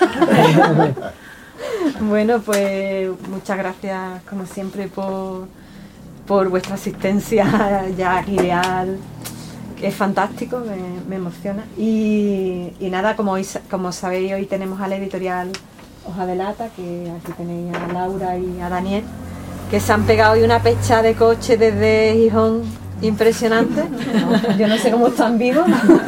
Bueno, pues muchas gracias como siempre por vuestra asistencia ya ideal, que es fantástico, me emociona. Y nada, como sabéis, hoy tenemos a la editorial Hoja de Lata, que aquí tenéis a Laura y a Daniel, que se han pegado hoy una pecha de coche desde Gijón impresionante. Yo no sé cómo están vivos.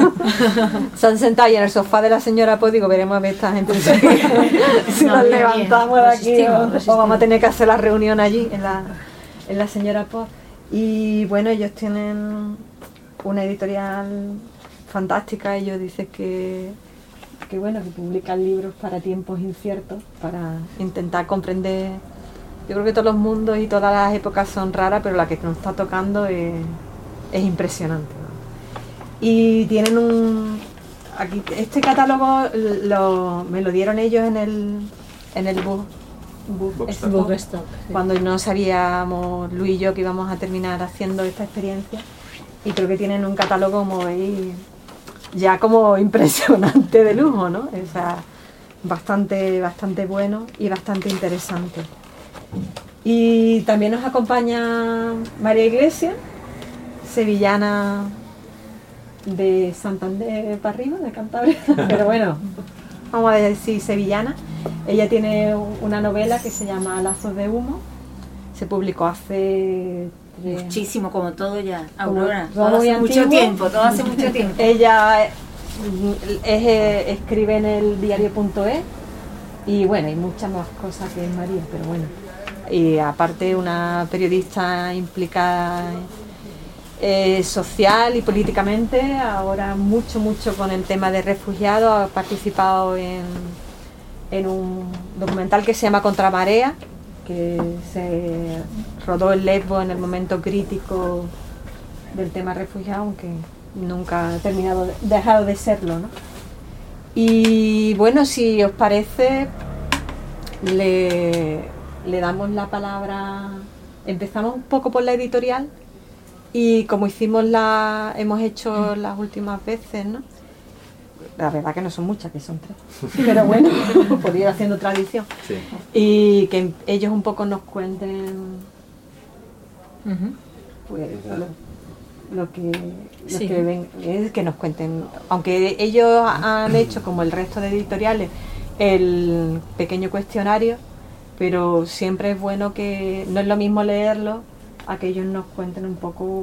Se han sentado ahí en el sofá de la señora Pos. Digo, veremos a ver esta gente si nos levantamos de aquí o vamos a tener que hacer la reunión allí en la señora Pos. Y bueno, ellos tienen una editorial fantástica. Ellos dicen que bueno, que publican libros para tiempos inciertos, para intentar comprender. Yo creo que todos los mundos y todas las épocas son raras, pero la que nos está tocando es impresionante, ¿no? Y tienen aquí este catálogo me lo dieron ellos en el Bookstock, cuando no sabíamos Luis y yo que íbamos a terminar haciendo esta experiencia, y creo que tienen un catálogo, como veis, ya como impresionante, de lujo, ¿no? O sea, bastante bueno y bastante interesante. Y también nos acompaña María Iglesias, sevillana de Santander para arriba, de Cantabria, pero bueno, vamos a decir sevillana. Ella tiene una novela que se llama Lazos de humo, se publicó hace muchísimo, como todo ya, Aurora, todo hace mucho tiempo. Ella escribe en el diario.es y bueno, hay muchas más cosas que María, pero bueno. Y aparte una periodista implicada social y políticamente, ahora mucho con el tema de refugiados. Ha participado en un documental que se llama Contramarea, que se rodó en Lesbos en el momento crítico del tema refugiado, aunque nunca ha dejado de serlo, ¿no? Y bueno, si os parece, le damos la palabra. Empezamos un poco por la editorial y como hemos hecho las últimas veces, ¿no? La verdad que no son muchas, que son 3, pero bueno, por ir haciendo tradición. Sí. Y que ellos un poco nos cuenten pues lo que ven, es que nos cuenten, aunque ellos han hecho como el resto de editoriales el pequeño cuestionario, pero siempre es bueno, que no es lo mismo leerlo a que ellos nos cuenten un poco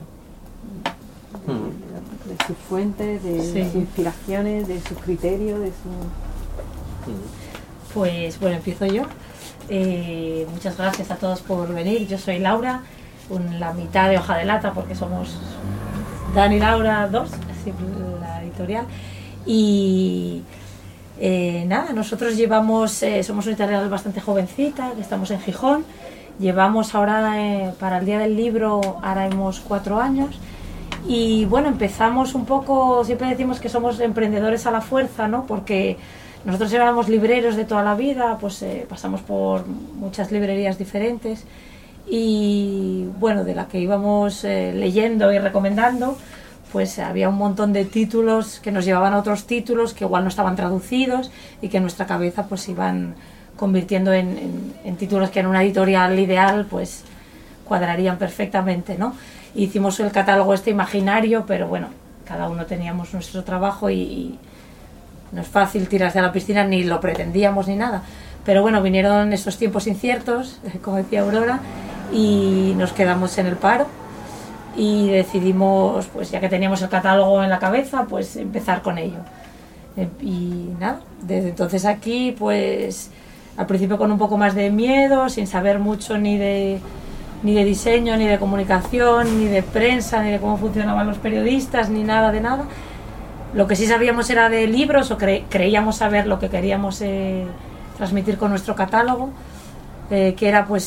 de sus fuentes, de sus inspiraciones, de sus criterios, de su... Pues bueno, empiezo yo. Muchas gracias a todos por venir. Yo soy Laura, la mitad de Hoja de Lata, porque somos Dan y Laura 2, así la editorial. Y nada, nosotros somos una editorial bastante jovencita, que estamos en Gijón. Llevamos ahora, para el Día del Libro, haremos 4 años. Y bueno, empezamos un poco, siempre decimos que somos emprendedores a la fuerza, ¿no? Porque nosotros éramos libreros de toda la vida, pues pasamos por muchas librerías diferentes y bueno, de la que íbamos leyendo y recomendando, pues había un montón de títulos que nos llevaban a otros títulos que igual no estaban traducidos y que en nuestra cabeza pues iban convirtiendo en títulos que en una editorial ideal pues cuadrarían perfectamente, ¿no? Hicimos el catálogo imaginario, pero bueno, cada uno teníamos nuestro trabajo y no es fácil tirarse a la piscina, ni lo pretendíamos ni nada. Pero bueno, vinieron estos tiempos inciertos, como decía Aurora, y nos quedamos en el paro y decidimos, pues ya que teníamos el catálogo en la cabeza, pues empezar con ello. Y nada, desde entonces aquí, pues al principio con un poco más de miedo, sin saber mucho ni de diseño, ni de comunicación, ni de prensa, ni de cómo funcionaban los periodistas, ni nada de nada. Lo que sí sabíamos era de libros, o creíamos saber lo que queríamos transmitir con nuestro catálogo, que era pues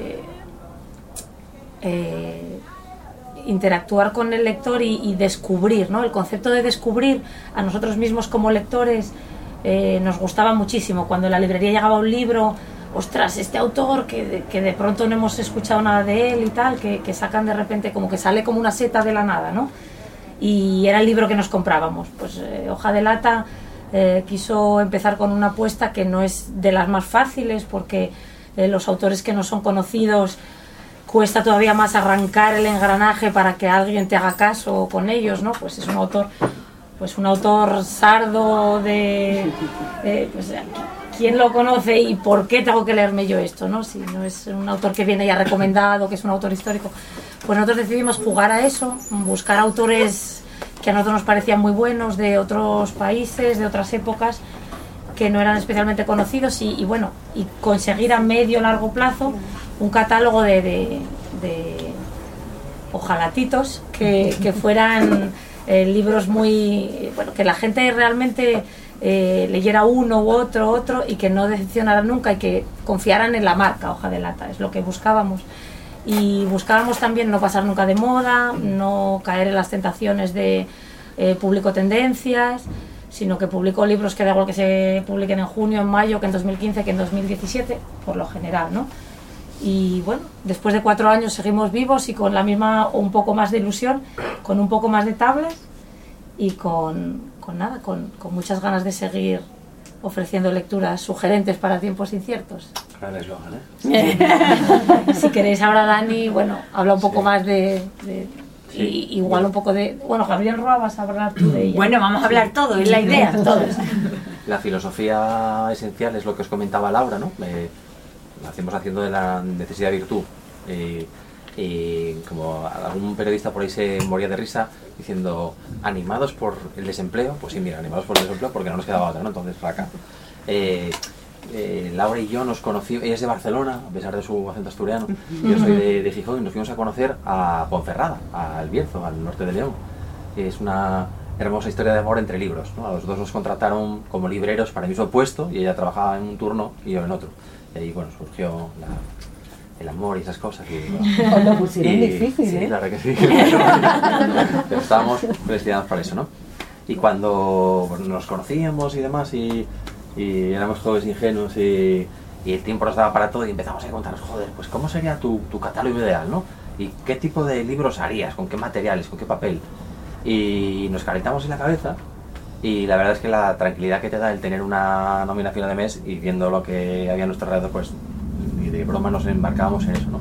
interactuar con el lector y descubrir, ¿no? El concepto de descubrir a nosotros mismos como lectores nos gustaba muchísimo. Cuando en la librería llegaba un libro, ostras, este autor que de pronto no hemos escuchado nada de él y tal, que sacan de repente, como que sale como una seta de la nada, ¿no? Y era el libro que nos comprábamos. Pues Hoja de Lata quiso empezar con una apuesta que no es de las más fáciles, porque los autores que no son conocidos cuesta todavía más arrancar el engranaje para que alguien te haga caso con ellos, ¿no? Pues es un autor sardo pues, ¿quién lo conoce y por qué tengo que leerme yo esto, ¿no? Si no es un autor que viene ya recomendado, que es un autor histórico. Pues nosotros decidimos jugar a eso, buscar autores que a nosotros nos parecían muy buenos, de otros países, de otras épocas, que no eran especialmente conocidos, y bueno, y conseguir a medio largo plazo un catálogo de ojalatitos que fueran libros muy, bueno, que la gente realmente leyera uno u otro y que no decepcionaran nunca y que confiaran en la marca Hoja de Lata. Es lo que buscábamos. Y buscábamos también no pasar nunca de moda, no caer en las tentaciones de publico tendencias, sino que publico libros que da igual que se publiquen en junio, en mayo, que en 2015, que en 2017, por lo general, ¿no? Y bueno, después de 4 años seguimos vivos y con la misma o un poco más de ilusión, con un poco más de tablas y con muchas ganas de seguir ofreciendo lecturas sugerentes para tiempos inciertos. Gran eslogan, ¿eh? Si queréis ahora, Dani, bueno, habla un poco más de Sí. igual un poco de... Bueno, Gabriel Roa, vas a hablar tú de ella. Bueno, vamos a hablar todo, es la idea. Todos. La filosofía esencial es lo que os comentaba Laura, ¿no? Hacemos haciendo de la necesidad virtud. Y como algún periodista por ahí se moría de risa diciendo, animados por el desempleo, pues sí, mira, animados por el desempleo porque no nos quedaba otra, ¿no? Entonces, raca. Laura y yo nos conocimos, ella es de Barcelona, a pesar de su acento asturiano, yo soy de Gijón, y nos fuimos a conocer a Ponferrada, al Bierzo, al norte de León. Es una hermosa historia de amor entre libros, ¿no? A los dos nos contrataron como libreros para el mismo puesto, y ella trabajaba en un turno y yo en otro. Y ahí, bueno, surgió el amor y esas cosas. Y, bueno, Os lo pusieron difícil, sí, ¿eh? la verdad que sí. Pero estábamos destinados para eso, ¿no? Y cuando nos conocíamos y demás, y éramos jóvenes ingenuos y el tiempo nos daba para todo, y empezamos a contarnos, joder, pues ¿cómo sería tu catálogo ideal, no? ¿Y qué tipo de libros harías? ¿Con qué materiales? ¿Con qué papel? Y nos calentamos en la cabeza, y la verdad es que la tranquilidad que te da el tener una nómina a final de mes y viendo lo que había a nuestro alrededor, pues ni de broma nos embarcábamos en eso, ¿no?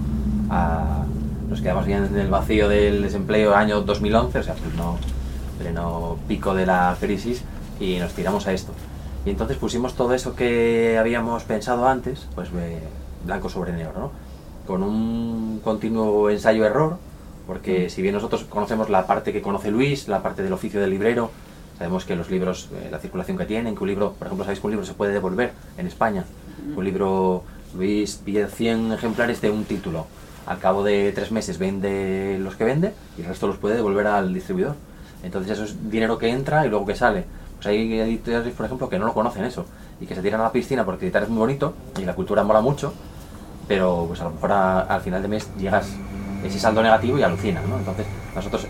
Nos quedamos bien en el vacío del desempleo año 2011, o sea, pleno pico de la crisis, y nos tiramos a esto. Y entonces pusimos todo eso que habíamos pensado antes, pues blanco sobre negro, ¿no? Con un continuo ensayo-error, porque si bien nosotros conocemos la parte que conoce Luis, la parte del oficio del librero, sabemos que los libros, la circulación que tienen, que un libro, por ejemplo, sabéis que un libro se puede devolver en España. Un libro, Luis pide 100 ejemplares de un título. Al cabo de 3 meses vende los que vende y el resto los puede devolver al distribuidor. Entonces eso es dinero que entra y luego que sale. Pues hay editores, por ejemplo, que no lo conocen eso y que se tiran a la piscina porque editar es muy bonito y la cultura mola mucho, pero pues a lo mejor al final de mes llegas ese saldo negativo y alucinas, ¿no? Entonces nosotros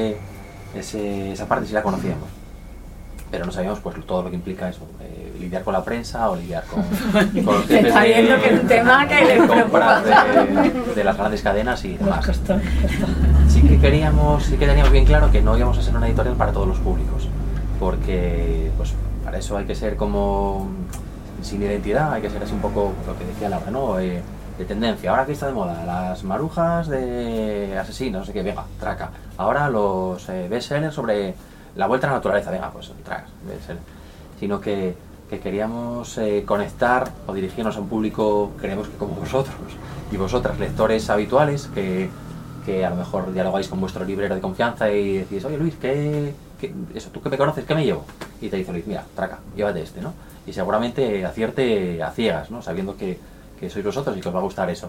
esa parte sí la conocíamos, pero no sabíamos pues todo lo que implica eso, lidiar con la prensa o lidiar con los jefes Está viendo que es un tema que les preocupa de las grandes cadenas y demás. Sí que teníamos bien claro que no íbamos a ser una editorial para todos los públicos, porque pues para eso hay que ser como sin identidad, hay que ser así un poco lo que decía Laura, ¿no? De tendencia. Ahora que está de moda, las marujas de asesinos, no sé qué, venga, traca. Ahora los bestsellers sobre la vuelta a la naturaleza, venga, pues traca, bestseller. Sino que queríamos conectar o dirigirnos a un público, creemos que como vosotros y vosotras, lectores habituales, que a lo mejor dialogáis con vuestro librero de confianza y decís, oye Luis, eso, tú que me conoces, ¿qué me llevo? Y te dice Luis, mira, traca, llévate este, ¿no? Y seguramente acierte a ciegas, ¿no? Sabiendo que sois vosotros y que os va a gustar eso.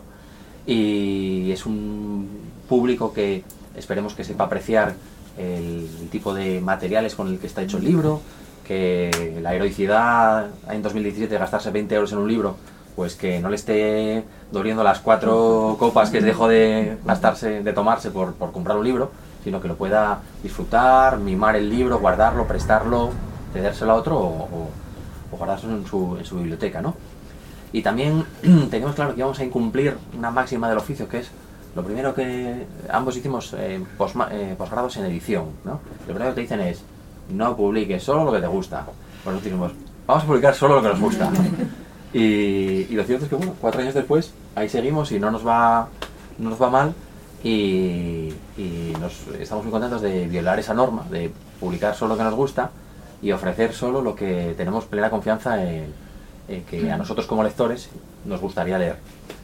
Y es un público que esperemos que sepa apreciar el tipo de materiales con el que está hecho el libro, que la heroicidad en 2017 de gastarse 20 euros en un libro, pues que no le esté doliendo las 4 copas que dejó de gastarse, de tomarse por comprar un libro, sino que lo pueda disfrutar, mimar el libro, guardarlo, prestarlo, cedérselo a otro o guardárselo en su biblioteca, ¿no? Y también teníamos claro que íbamos a incumplir una máxima del oficio, que es lo primero que ambos hicimos posgrados en edición, ¿no? Lo primero que te dicen es no publiques solo lo que te gusta. Pues nos dijimos, vamos a publicar solo lo que nos gusta. Y lo cierto es que, bueno, 4 años después, ahí seguimos y no nos va mal. Y estamos muy contentos de violar esa norma, de publicar solo lo que nos gusta y ofrecer solo lo que tenemos plena confianza en que a nosotros como lectores nos gustaría leer.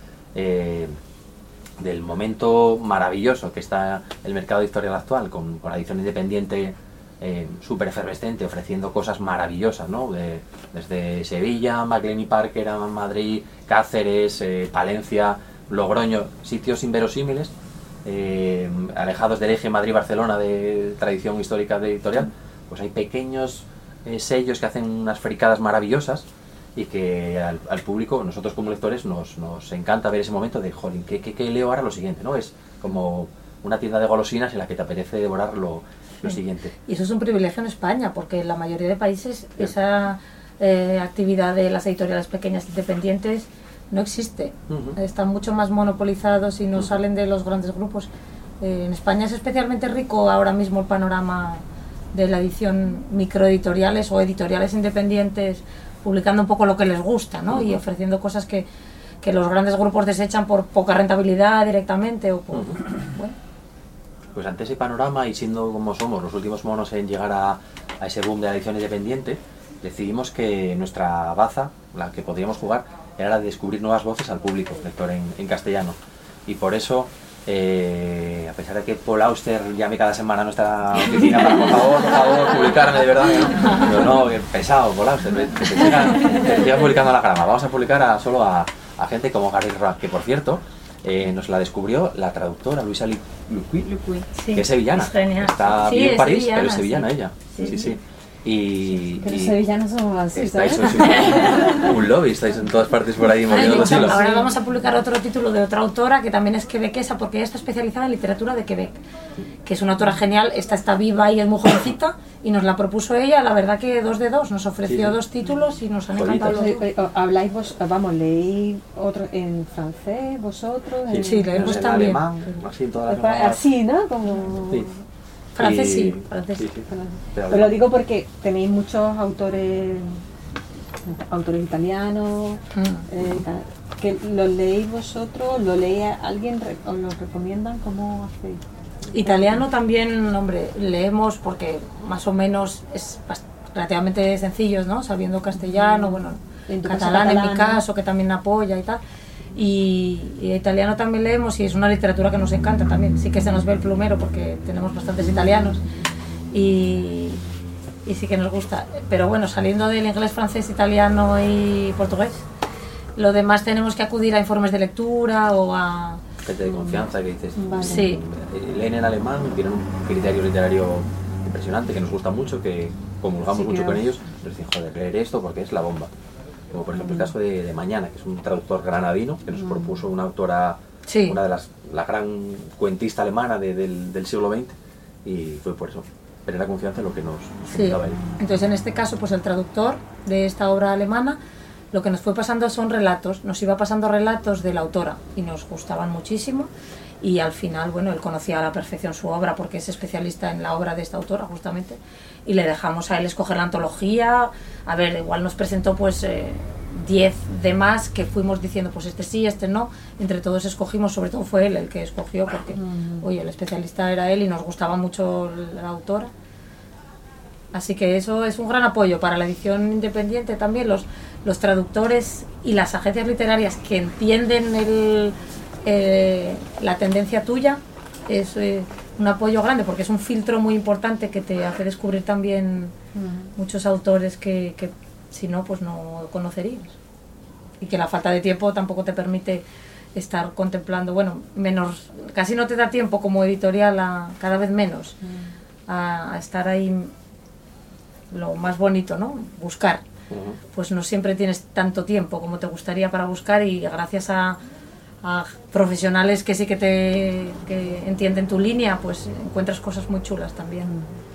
Del momento maravilloso que está el mercado editorial actual, con la edición independiente súper efervescente, ofreciendo cosas maravillosas, ¿no? Desde Sevilla, Maclean y Parker, a Madrid, Cáceres, Palencia, Logroño, sitios inverosímiles, alejados del eje Madrid-Barcelona de tradición histórica de editorial. Pues hay pequeños sellos que hacen unas fricadas maravillosas y que al público, nosotros como lectores, nos encanta ver ese momento de, jolín, ¿qué leo ahora? Lo siguiente, ¿no? Es como una tienda de golosinas en la que te apetece devorar lo siguiente. Y eso es un privilegio en España, porque en la mayoría de países esa actividad de las editoriales pequeñas independientes no existe. Están mucho más monopolizados y no salen de los grandes grupos. En España es especialmente rico ahora mismo el panorama de la edición microeditoriales o editoriales independientes, publicando un poco lo que les gusta, ¿no? Y ofreciendo cosas que los grandes grupos desechan por poca rentabilidad directamente o por... Bueno. Pues ante ese panorama, y siendo como somos los últimos monos en llegar a ese boom de la edición independiente, decidimos que nuestra baza, la que podríamos jugar, era la de descubrir nuevas voces al público lector en castellano. Y por eso, a pesar de que Paul Auster llame cada semana a nuestra oficina para, por favor, publicarme, de verdad, pero no, pesado, Paul Auster, que te siga publicando la grama. Vamos a publicar solo a gente como Gary Rapp, que por cierto, nos la descubrió la traductora Luisa Luqui, sí, que es sevillana. Es Está sí, bien en París, sevillana, pero es sevillana sí. ella. Sí. Pero sevillanos somos así, ¿sabes? Sois un lobby, estáis en todas partes por ahí moviendo los hilos. Ahora vamos a publicar otro título de otra autora que también es quebequesa, porque ella está especializada en literatura de Quebec, que es una autora genial. Esta está viva y es muy jovencita y nos la propuso ella. La verdad que 2 de 2, nos ofreció 2 títulos y nos han encantado los 2. ¿Habláis vos, leéis otro en francés, vosotros? Sí, leemos en también. alemán, así en todas las así, ¿no? Como... Sí. Francés sí. Pero lo digo porque tenéis muchos autores italianos, que los leéis vosotros, lo lee alguien, os lo recomiendan, ¿cómo hacéis? Italiano también, hombre, leemos porque más o menos es relativamente sencillo, ¿no? Sabiendo castellano, bueno, catalán en mi caso, que también apoya y tal. Y italiano también leemos y es una literatura que nos encanta también. Sí que se nos ve el plumero porque tenemos bastantes italianos y sí que nos gusta. Pero bueno, saliendo del inglés, francés, italiano y portugués, lo demás tenemos que acudir a informes de lectura o a... gente de confianza que dices, vale. Sí. Leen en alemán, tienen un criterio literario impresionante que nos gusta mucho, que comulgamos mucho con ellos, nos dicen, joder, leer esto porque es la bomba. Como por ejemplo el caso de Mañana, que es un traductor granadino que nos propuso una autora, una de la gran cuentista alemana del siglo XX, y fue por eso, tener la confianza en lo que nos contaba él. Entonces en este caso, pues el traductor de esta obra alemana, lo que nos fue pasando son relatos, nos iba pasando relatos de la autora y nos gustaban muchísimo, y al final, bueno, él conocía a la perfección su obra porque es especialista en la obra de esta autora justamente, y le dejamos a él escoger la antología. A ver, igual nos presentó pues 10 de más que fuimos diciendo pues este sí, este no, entre todos escogimos, sobre todo fue él el que escogió porque oye, el especialista era él y nos gustaba mucho la autora. Así que eso es un gran apoyo para la edición independiente también, los traductores y las agencias literarias que entienden la tendencia tuya. Es un apoyo grande porque es un filtro muy importante que te hace descubrir también muchos autores que si no, pues no conocerías, y que la falta de tiempo tampoco te permite estar contemplando, bueno, menos, casi no te da tiempo como editorial, cada vez menos a estar ahí, lo más bonito, ¿no? Buscar. Pues no siempre tienes tanto tiempo como te gustaría para buscar, y gracias a profesionales que sí que entienden tu línea, pues encuentras cosas muy chulas también.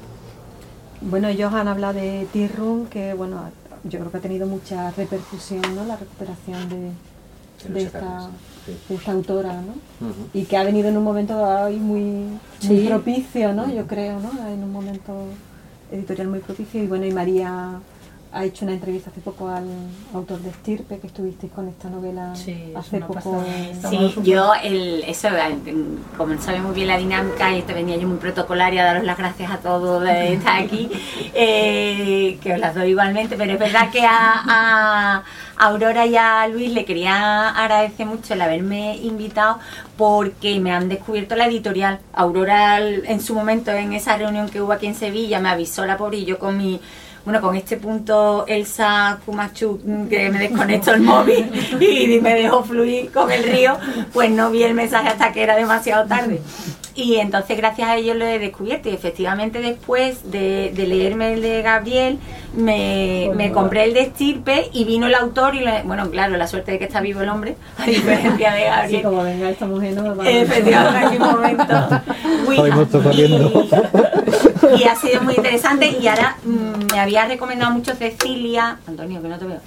Bueno, ellos han hablado de Tea Room, que bueno, yo creo que ha tenido mucha repercusión, ¿no? La recuperación de esta autora, ¿no? Y que ha venido en un momento ahí muy propicio, ¿no? Yo creo, ¿no? En un momento editorial muy propicio. Y bueno, y María ha hecho una entrevista hace poco al autor de Estirpe, que estuvisteis con esta novela hace poco. Sí, yo, como sabe muy bien la dinámica, y venía yo muy protocolaria a daros las gracias a todos de estar aquí, que os las doy igualmente, pero es verdad que a Aurora y a Luis le quería agradecer mucho el haberme invitado, porque me han descubierto la editorial. Aurora, en su momento, en esa reunión que hubo aquí en Sevilla, me avisó la pobre, y yo con este punto Elsa Kumachu, que me desconectó el móvil y me dejó fluir con el río, pues no vi el mensaje hasta que era demasiado tarde. Y entonces gracias a ellos lo he descubierto, y efectivamente después de leerme el de Gabriel me compré el de Estirpe, y vino el autor y bueno, claro, la suerte de que está vivo el hombre, a diferencia de Gabriel. Sí, como venga esta mujer no va a... Efectivamente, en un momento. Y ha sido muy interesante. Y ahora me había recomendado mucho Cecilia, Antonio, que no te veo,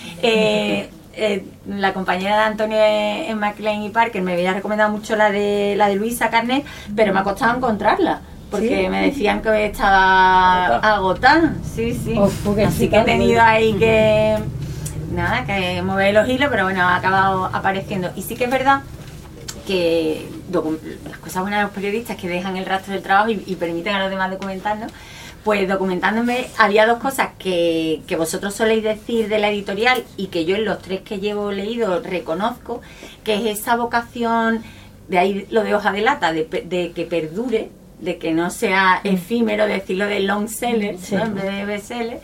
la compañera de Antonio en MacLean y Parker, me había recomendado mucho la de Luisa Carnet, pero me ha costado encontrarla, porque me decían que estaba agotada. Sí. Así que he tenido ahí que mover los hilos, pero bueno, ha acabado apareciendo. Y sí que es verdad que las cosas buenas de los periodistas, que dejan el rastro del trabajo y permiten a los demás documentarnos. Pues documentándome había dos cosas que vosotros soléis decir de la editorial, y que yo en los 3 que llevo leído reconozco, que es esa vocación, de ahí lo de hoja de lata, de que perdure, de que no sea efímero, decirlo de long seller, ¿no? En vez de bestseller.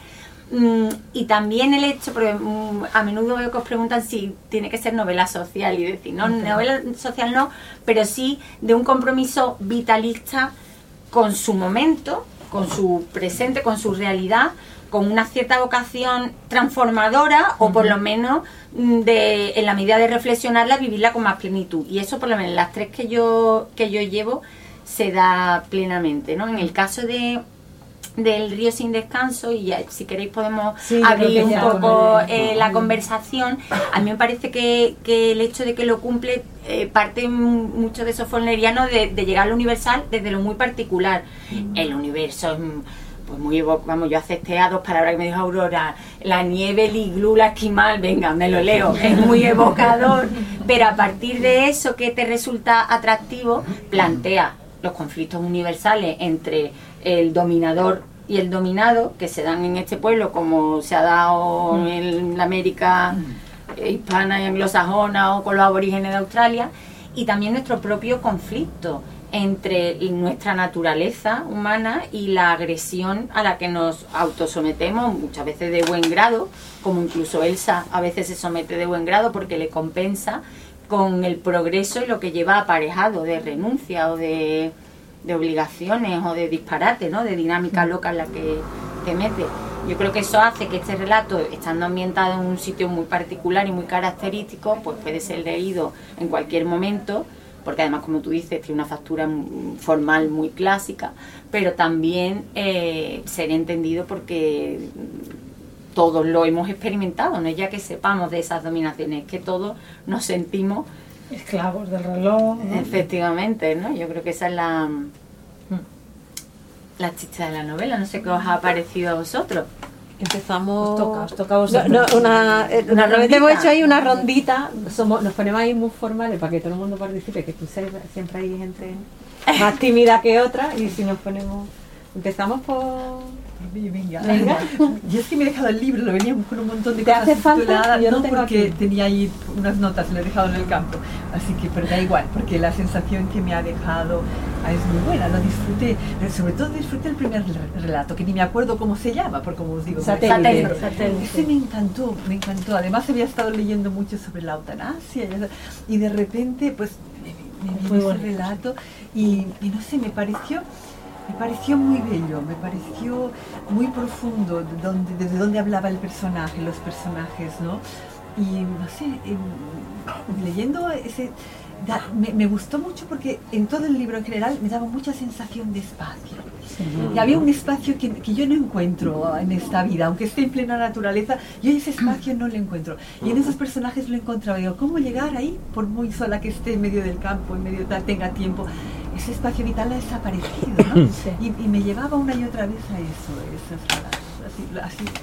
Y también el hecho, porque a menudo veo que os preguntan si tiene que ser novela social, y decir, no, novela social no, pero sí de un compromiso vitalista con su momento, con su presente, con su realidad, con una cierta vocación transformadora, o por lo menos en la medida de reflexionarla, vivirla con más plenitud. Y eso, por lo menos en las 3 que yo llevo, se da plenamente, ¿no? En el caso del Río sin descanso, y ya, si queréis podemos abrir un poco la conversación. A mí me parece que el hecho de que lo cumple parte mucho de eso forneriano, de llegar a lo universal desde lo muy particular. El universo es pues muy vamos, yo acepté a 2 palabras que me dijo Aurora: la nieve, el iglú, la esquimal. Venga, me lo leo, es muy evocador, pero a partir de eso que te resulta atractivo, plantea los conflictos universales entre el dominador y el dominado, que se dan en este pueblo como se ha dado en la América hispana y anglosajona, o con los aborígenes de Australia, y también nuestro propio conflicto entre nuestra naturaleza humana y la agresión a la que nos autosometemos, muchas veces de buen grado, como incluso Elsa a veces se somete de buen grado porque le compensa con el progreso y lo que lleva aparejado de renuncia o de obligaciones o de disparate, ¿no? De dinámica loca en la que te mete. Yo creo que eso hace que este relato, estando ambientado en un sitio muy particular y muy característico, pues puede ser leído en cualquier momento, porque además, como tú dices, tiene una factura formal muy clásica, pero también ser entendido porque todos lo hemos experimentado, no es ya que sepamos de esas dominaciones, es que todos nos sentimos esclavos del reloj, ¿no? Efectivamente, ¿no? Yo creo que esa es la chicha de la novela. No sé qué os ha parecido a vosotros. Empezamos... Os toca a vosotros. Normalmente hemos hecho ahí una rondita, nos ponemos ahí muy formales para que todo el mundo participe, que tú sabes, siempre hay gente más tímida que otra, y si nos ponemos... Empezamos por... Venga. Yo es que me he dejado el libro, lo venía con un montón de ¿Te cosas hace falta? tituladas, Yo no, no tengo porque aquí. tenía ahí unas notas, lo he dejado en el campo, así que, pero da igual, porque la sensación que me ha dejado es muy buena, lo disfruté, pero sobre todo disfruté el primer relato, que ni me acuerdo cómo se llama, porque como os digo, Satélite. Ese me encantó, además había estado leyendo mucho sobre la eutanasia, y de repente, pues, me vi ese relato, y no sé, me pareció muy bello, me pareció muy profundo desde donde hablaba el personaje, los personajes, ¿no? Y no sé, leyendo ese... Me gustó mucho porque en todo el libro en general me daba mucha sensación de espacio. Y había un espacio que yo no encuentro en esta vida, aunque esté en plena naturaleza, yo ese espacio no lo encuentro. Y en esos personajes lo encontraba. Digo, ¿cómo llegar ahí? Por muy sola que esté en medio del campo, en medio tal, tenga tiempo. Ese espacio vital ha desaparecido, ¿no? Y me llevaba una y otra vez a esos relatos. Así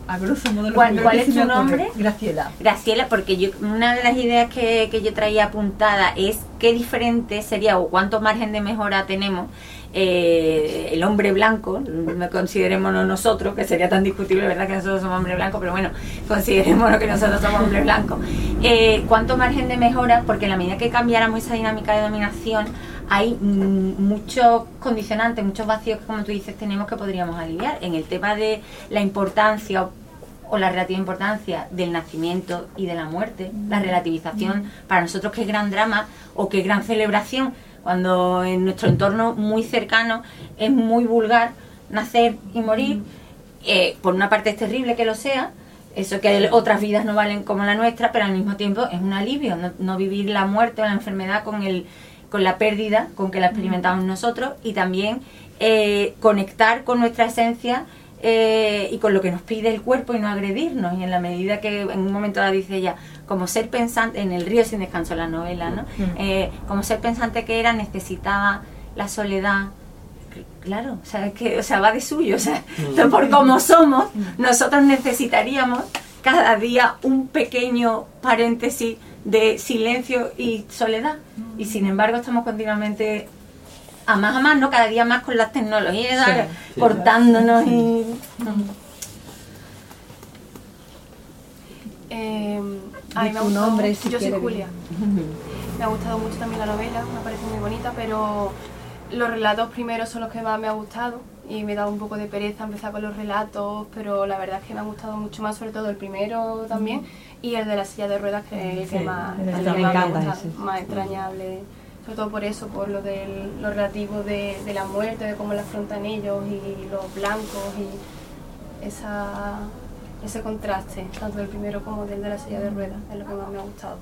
a grosso modo. ¿Cuál es tu nombre? Graciela. Graciela, porque una de las ideas que yo traía apuntada es qué diferente sería o cuánto margen de mejora tenemos el hombre blanco, considerémonos nosotros, que sería tan discutible, ¿verdad?, que nosotros somos hombres blancos, pero bueno, considerémonos que nosotros somos hombres blancos. ¿Cuánto margen de mejora? Porque en la medida que cambiáramos esa dinámica de dominación, hay muchos condicionantes, muchos vacíos que, como tú dices, tenemos que podríamos aliviar. En el tema de la importancia o la relativa importancia del nacimiento y de la muerte, la relativización, para nosotros qué gran drama o qué gran celebración, cuando en nuestro entorno muy cercano es muy vulgar nacer y morir. Por una parte es terrible que lo sea, eso que otras vidas no valen como la nuestra, pero al mismo tiempo es un alivio, no vivir la muerte o la enfermedad con la pérdida con que la experimentamos nosotros, y también conectar con nuestra esencia y con lo que nos pide el cuerpo y no agredirnos. Y en la medida que en un momento la dice ella, como ser pensante, en El río sin descanso, la novela, ¿no? Como ser pensante que era, necesitaba la soledad. Claro, o sea, va de suyo, o sea, por como somos, nosotros necesitaríamos cada día un pequeño paréntesis de silencio y soledad, y sin embargo estamos continuamente a más, ¿no? Cada día más con las tecnologías, sí, cortándonos y... A mí me ha gustado nombre, mucho. si Yo soy quiere. Julia. Me ha gustado mucho también la novela, me parece muy bonita, pero los relatos primeros son los que más me ha gustado y me da un poco de pereza empezar con los relatos, pero la verdad es que me ha gustado mucho más, sobre todo el primero también, y el de la silla de ruedas, que es el que más, me me encanta, gusta, sí. más entrañable, sobre todo por eso, por lo relativo de la muerte, de cómo la afrontan ellos y los blancos y ese contraste, tanto del primero como del de la silla de ruedas, es lo que más me ha gustado.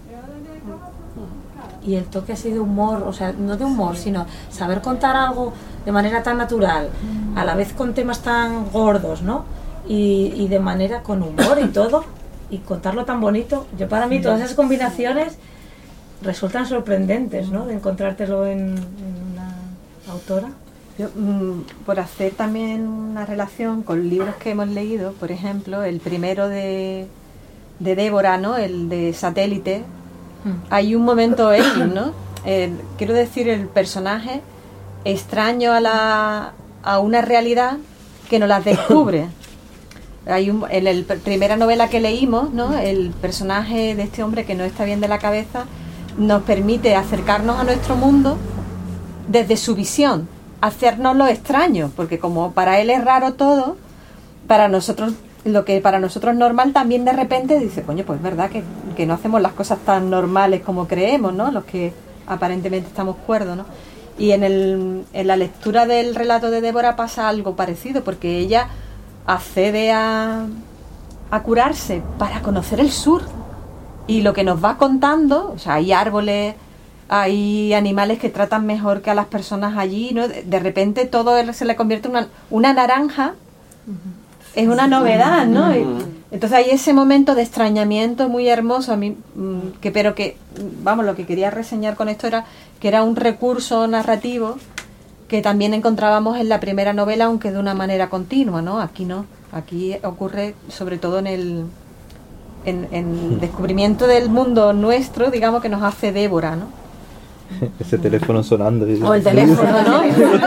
Y el toque así de humor, o sea, no de humor, sino saber contar algo de manera tan natural, a la vez con temas tan gordos, ¿no? Y de manera con humor y todo, y contarlo tan bonito. Yo, para mí, todas esas combinaciones resultan sorprendentes, ¿no? De encontrártelo en una autora. Yo, por hacer también una relación con libros que hemos leído, por ejemplo, el primero de Débora, ¿no? El de Satélite, hay un momento X, ¿no? Quiero decir, el personaje extraño a una realidad que nos las descubre. En la primera novela que leímos, ¿no? El personaje de este hombre que no está bien de la cabeza nos permite acercarnos a nuestro mundo desde su visión, hacernos lo extraño, porque como para él es raro todo, para nosotros, lo que para nosotros es normal, también de repente dice, coño, pues es verdad que no hacemos las cosas tan normales como creemos, ¿no? Los que aparentemente estamos cuerdos, ¿no? Y en la lectura del relato de Débora pasa algo parecido, porque ella accede a curarse para conocer el sur, y lo que nos va contando, o sea, hay árboles, hay animales que tratan mejor que a las personas allí, ¿no? De repente todo se le convierte en una naranja. Es una novedad, ¿no? Y entonces hay ese momento de extrañamiento muy hermoso a mí, pero que, vamos, lo que quería reseñar con esto era que era un recurso narrativo que también encontrábamos en la primera novela, aunque de una manera continua, ¿no? Aquí no, aquí ocurre sobre todo en el descubrimiento del mundo nuestro, digamos, que nos hace Débora, ¿no? Ese teléfono sonando. O el teléfono, ¿no?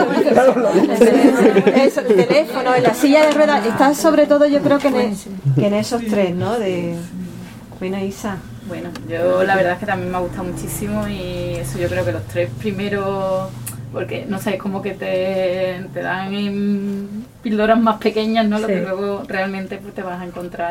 El teléfono, en la silla de ruedas. Está sobre todo, yo creo que en esos tres, ¿no? Bueno, Isa. Bueno, yo la verdad es que también me ha gustado muchísimo, y eso yo creo que los tres primeros, porque no sé, es como que te dan en píldoras más pequeñas, ¿no? Sí. Lo que luego realmente pues, te vas a encontrar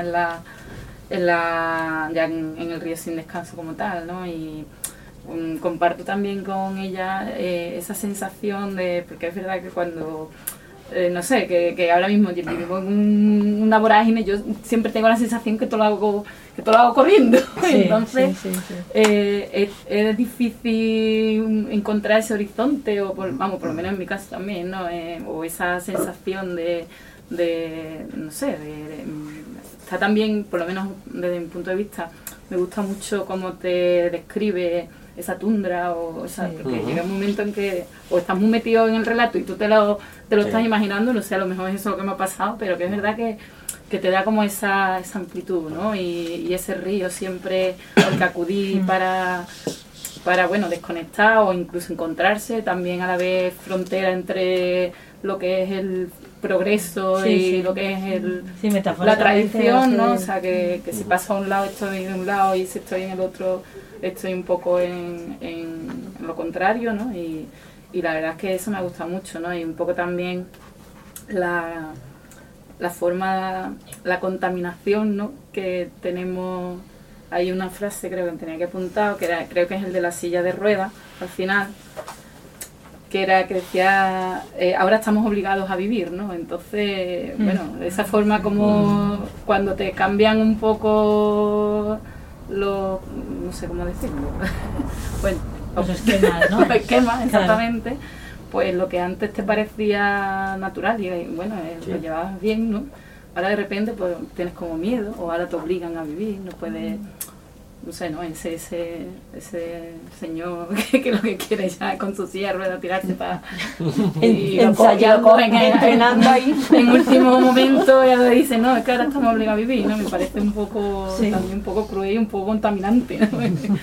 ya en el río sin descanso como tal, ¿no? Y comparto también con ella esa sensación de, porque es verdad que cuando no sé, que ahora mismo yo vivo en una vorágine, yo siempre tengo la sensación que todo lo hago corriendo, sí, entonces sí. Es difícil encontrar ese horizonte, o por lo menos en mi caso también, ¿no? O esa sensación de no sé, está también, por lo menos desde mi punto de vista, me gusta mucho cómo te describe esa tundra, porque llega un momento en que o estás muy metido en el relato y tú te lo estás imaginando, no sé, a lo mejor es eso lo que me ha pasado, pero que es verdad que que te da como esa amplitud, ¿no? Y ese río siempre al que acudí para bueno, desconectar o incluso encontrarse, también a la vez frontera entre lo que es el progreso y lo que es la tradición, ¿no? O sea, que si paso a un lado estoy de un lado y si estoy en el otro estoy un poco en lo contrario, ¿no? Y la verdad es que eso me gusta mucho, ¿no? Y un poco también la forma, la contaminación, ¿no? Que tenemos. Hay una frase, creo que tenía que apuntar, creo que es el de la silla de ruedas, al final, que decía, ahora estamos obligados a vivir, ¿no? Entonces, bueno, de esa forma como cuando te cambian un poco no sé cómo decirlo, bueno, los esquemas, ¿no? Los esquemas, exactamente, claro. Pues lo que antes te parecía natural y bueno, lo llevabas bien, ¿no? Ahora de repente pues tienes como miedo o ahora te obligan a vivir, no puedes, no sé, ¿no? Ese señor que lo que quiere ya con su silla de ruedas tirarse para ensayando, entrenando ahí. En último momento ya le dice, no, es que ahora estamos obligados a vivir, ¿no? Me parece un poco, también un poco cruel y un poco contaminante, ¿no?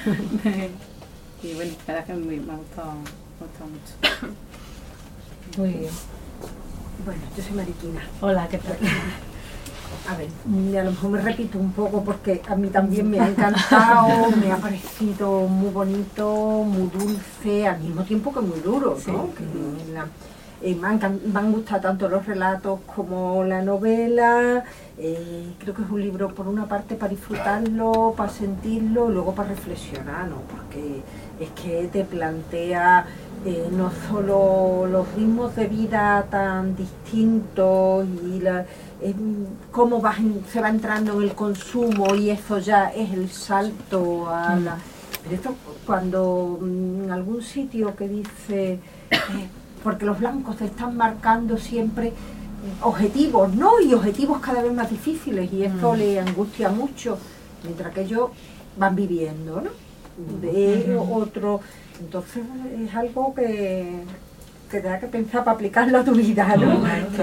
Y bueno, la verdad es que me ha gustado mucho. Muy bien. Bueno, yo soy Mariquina. Hola, ¿qué tal? A ver, a lo mejor me repito un poco porque a mí también me ha encantado, me ha parecido muy bonito, muy dulce, al mismo tiempo que muy duro, ¿no? Que me han gustado tanto los relatos como la novela. Creo que es un libro, por una parte, para disfrutarlo, para sentirlo, y luego para reflexionar, ¿no? Porque es que te plantea no solo los ritmos de vida tan distintos y cómo se va entrando en el consumo, y eso ya es el salto a la... Pero esto cuando en algún sitio que dice, porque los blancos te están marcando siempre objetivos, ¿no? Y objetivos cada vez más difíciles, y esto le angustia mucho, mientras que ellos van viviendo, ¿no? De otro... Entonces es algo que te da que pensar para aplicarlo a tu vida, ¿no?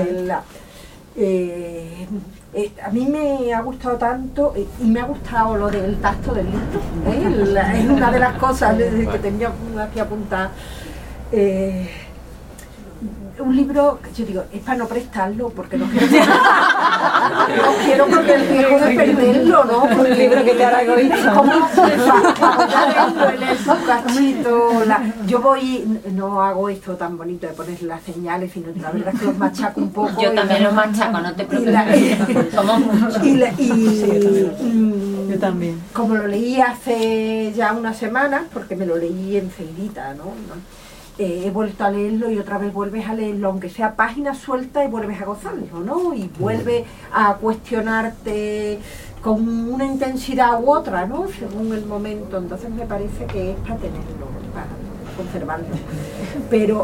A mí me ha gustado tanto, y me ha gustado lo del tacto del libro, es una de las cosas que tenía aquí apuntada. Un libro que yo digo, es para no prestarlo, porque no quiero porque el riesgo de perderlo, ¿no? Porque un libro que te hará egoísta. ¿Cómo su cachito? Yo no hago esto tan bonito de poner las señales, sino la verdad es que los machaco un poco. Yo también los machaco, no te preocupes. Somos muchos. Yo también. Como lo leí hace ya unas semanas, porque me lo leí enseguida, ¿no? He vuelto a leerlo y otra vez vuelves a leerlo, aunque sea página suelta, y vuelves a gozarlo, ¿no? Y vuelves a cuestionarte con una intensidad u otra, ¿no? Según el momento. Entonces me parece que es para tenerlo, para conservarlo. Pero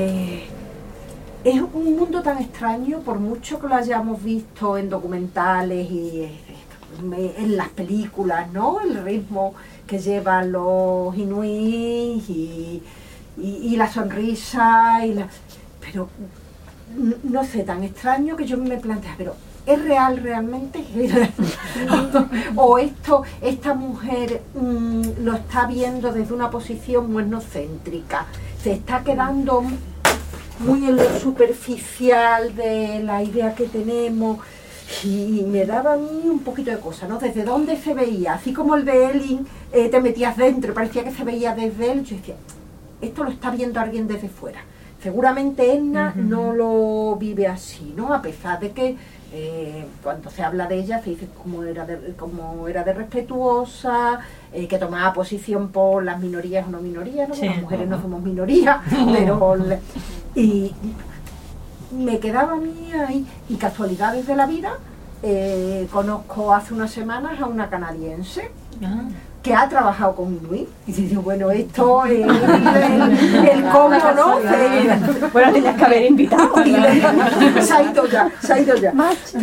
es un mundo tan extraño, por mucho que lo hayamos visto en documentales y en las películas, ¿no? El ritmo que llevan los inuís y la sonrisa pero no sé, tan extraño que yo me planteo, pero ¿es real realmente? ¿O esta mujer lo está viendo desde una posición muy etnocéntrica? Se está quedando muy en lo superficial de la idea que tenemos, y me daba a mí un poquito de cosa, ¿no? Desde dónde se veía, así como el de Elin, te metías dentro, parecía que se veía desde él. Yo decía, esto lo está viendo alguien desde fuera. Seguramente Edna no lo vive así, ¿no? A pesar de que cuando se habla de ella se dice cómo era de respetuosa, que tomaba posición por las minorías o no minorías, ¿no? Sí. Las mujeres no somos minorías, pero... Y me quedaba a mí ahí, y casualidades de la vida, conozco hace unas semanas a una canadiense, que ha trabajado con Inuit, y digo, bueno, esto es el cómo, ¿no? Bueno, tenías que haber invitado. Se ha ido ya.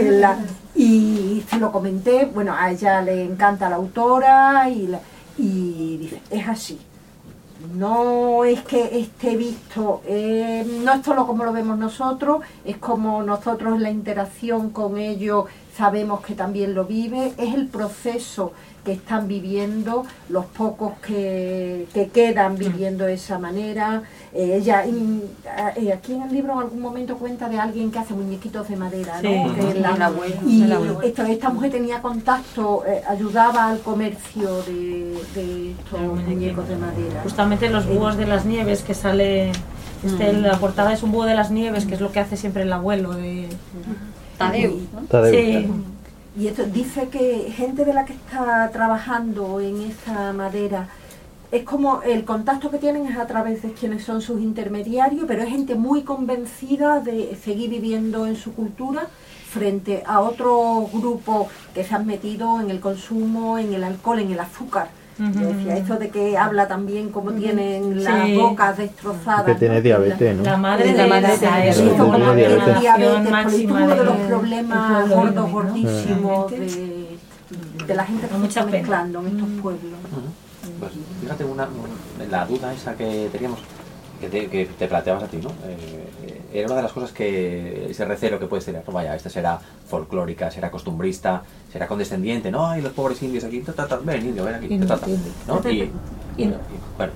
Y se lo comenté, bueno, a ella le encanta la autora, y dice, es así. No es que esté visto, no es solo como lo vemos nosotros, es como nosotros la interacción con ellos sabemos que también lo vive, es el proceso que están viviendo, los pocos que quedan viviendo de esa manera. Ella aquí en el libro en algún momento cuenta de alguien que hace muñequitos de madera, ¿no? Sí, Que es la abuela. Y esta mujer tenía contacto, ayudaba al comercio de estos muñecos de madera. Justamente los búhos de las nieves que sale, la portada es un búho de las nieves, que es lo que hace siempre el abuelo de Tadeu, ¿no? Tadeu. Sí. Y esto dice que gente de la que está trabajando en esa madera, es como el contacto que tienen es a través de quienes son sus intermediarios, pero es gente muy convencida de seguir viviendo en su cultura frente a otro grupo que se han metido en el consumo, en el alcohol, en el azúcar. Yo decía, esto de que habla también como tienen las bocas destrozadas. Que tiene diabetes, ¿no? La madre La madre de de Esto como tiene que diabetes. el diabetes, por máxima uno de de- los problemas de- gordos, gordísimos de la gente que se Mucha está pena. mezclando en estos pueblos. Pues fíjate, la duda esa que teníamos, que te planteabas a ti, ¿no? Era una de las cosas que ese recelo que puedes tener, no vaya, esta será folclórica, será costumbrista, será condescendiente, no, ay, los pobres indios aquí, ven indio, ven aquí, ¿no? Bueno,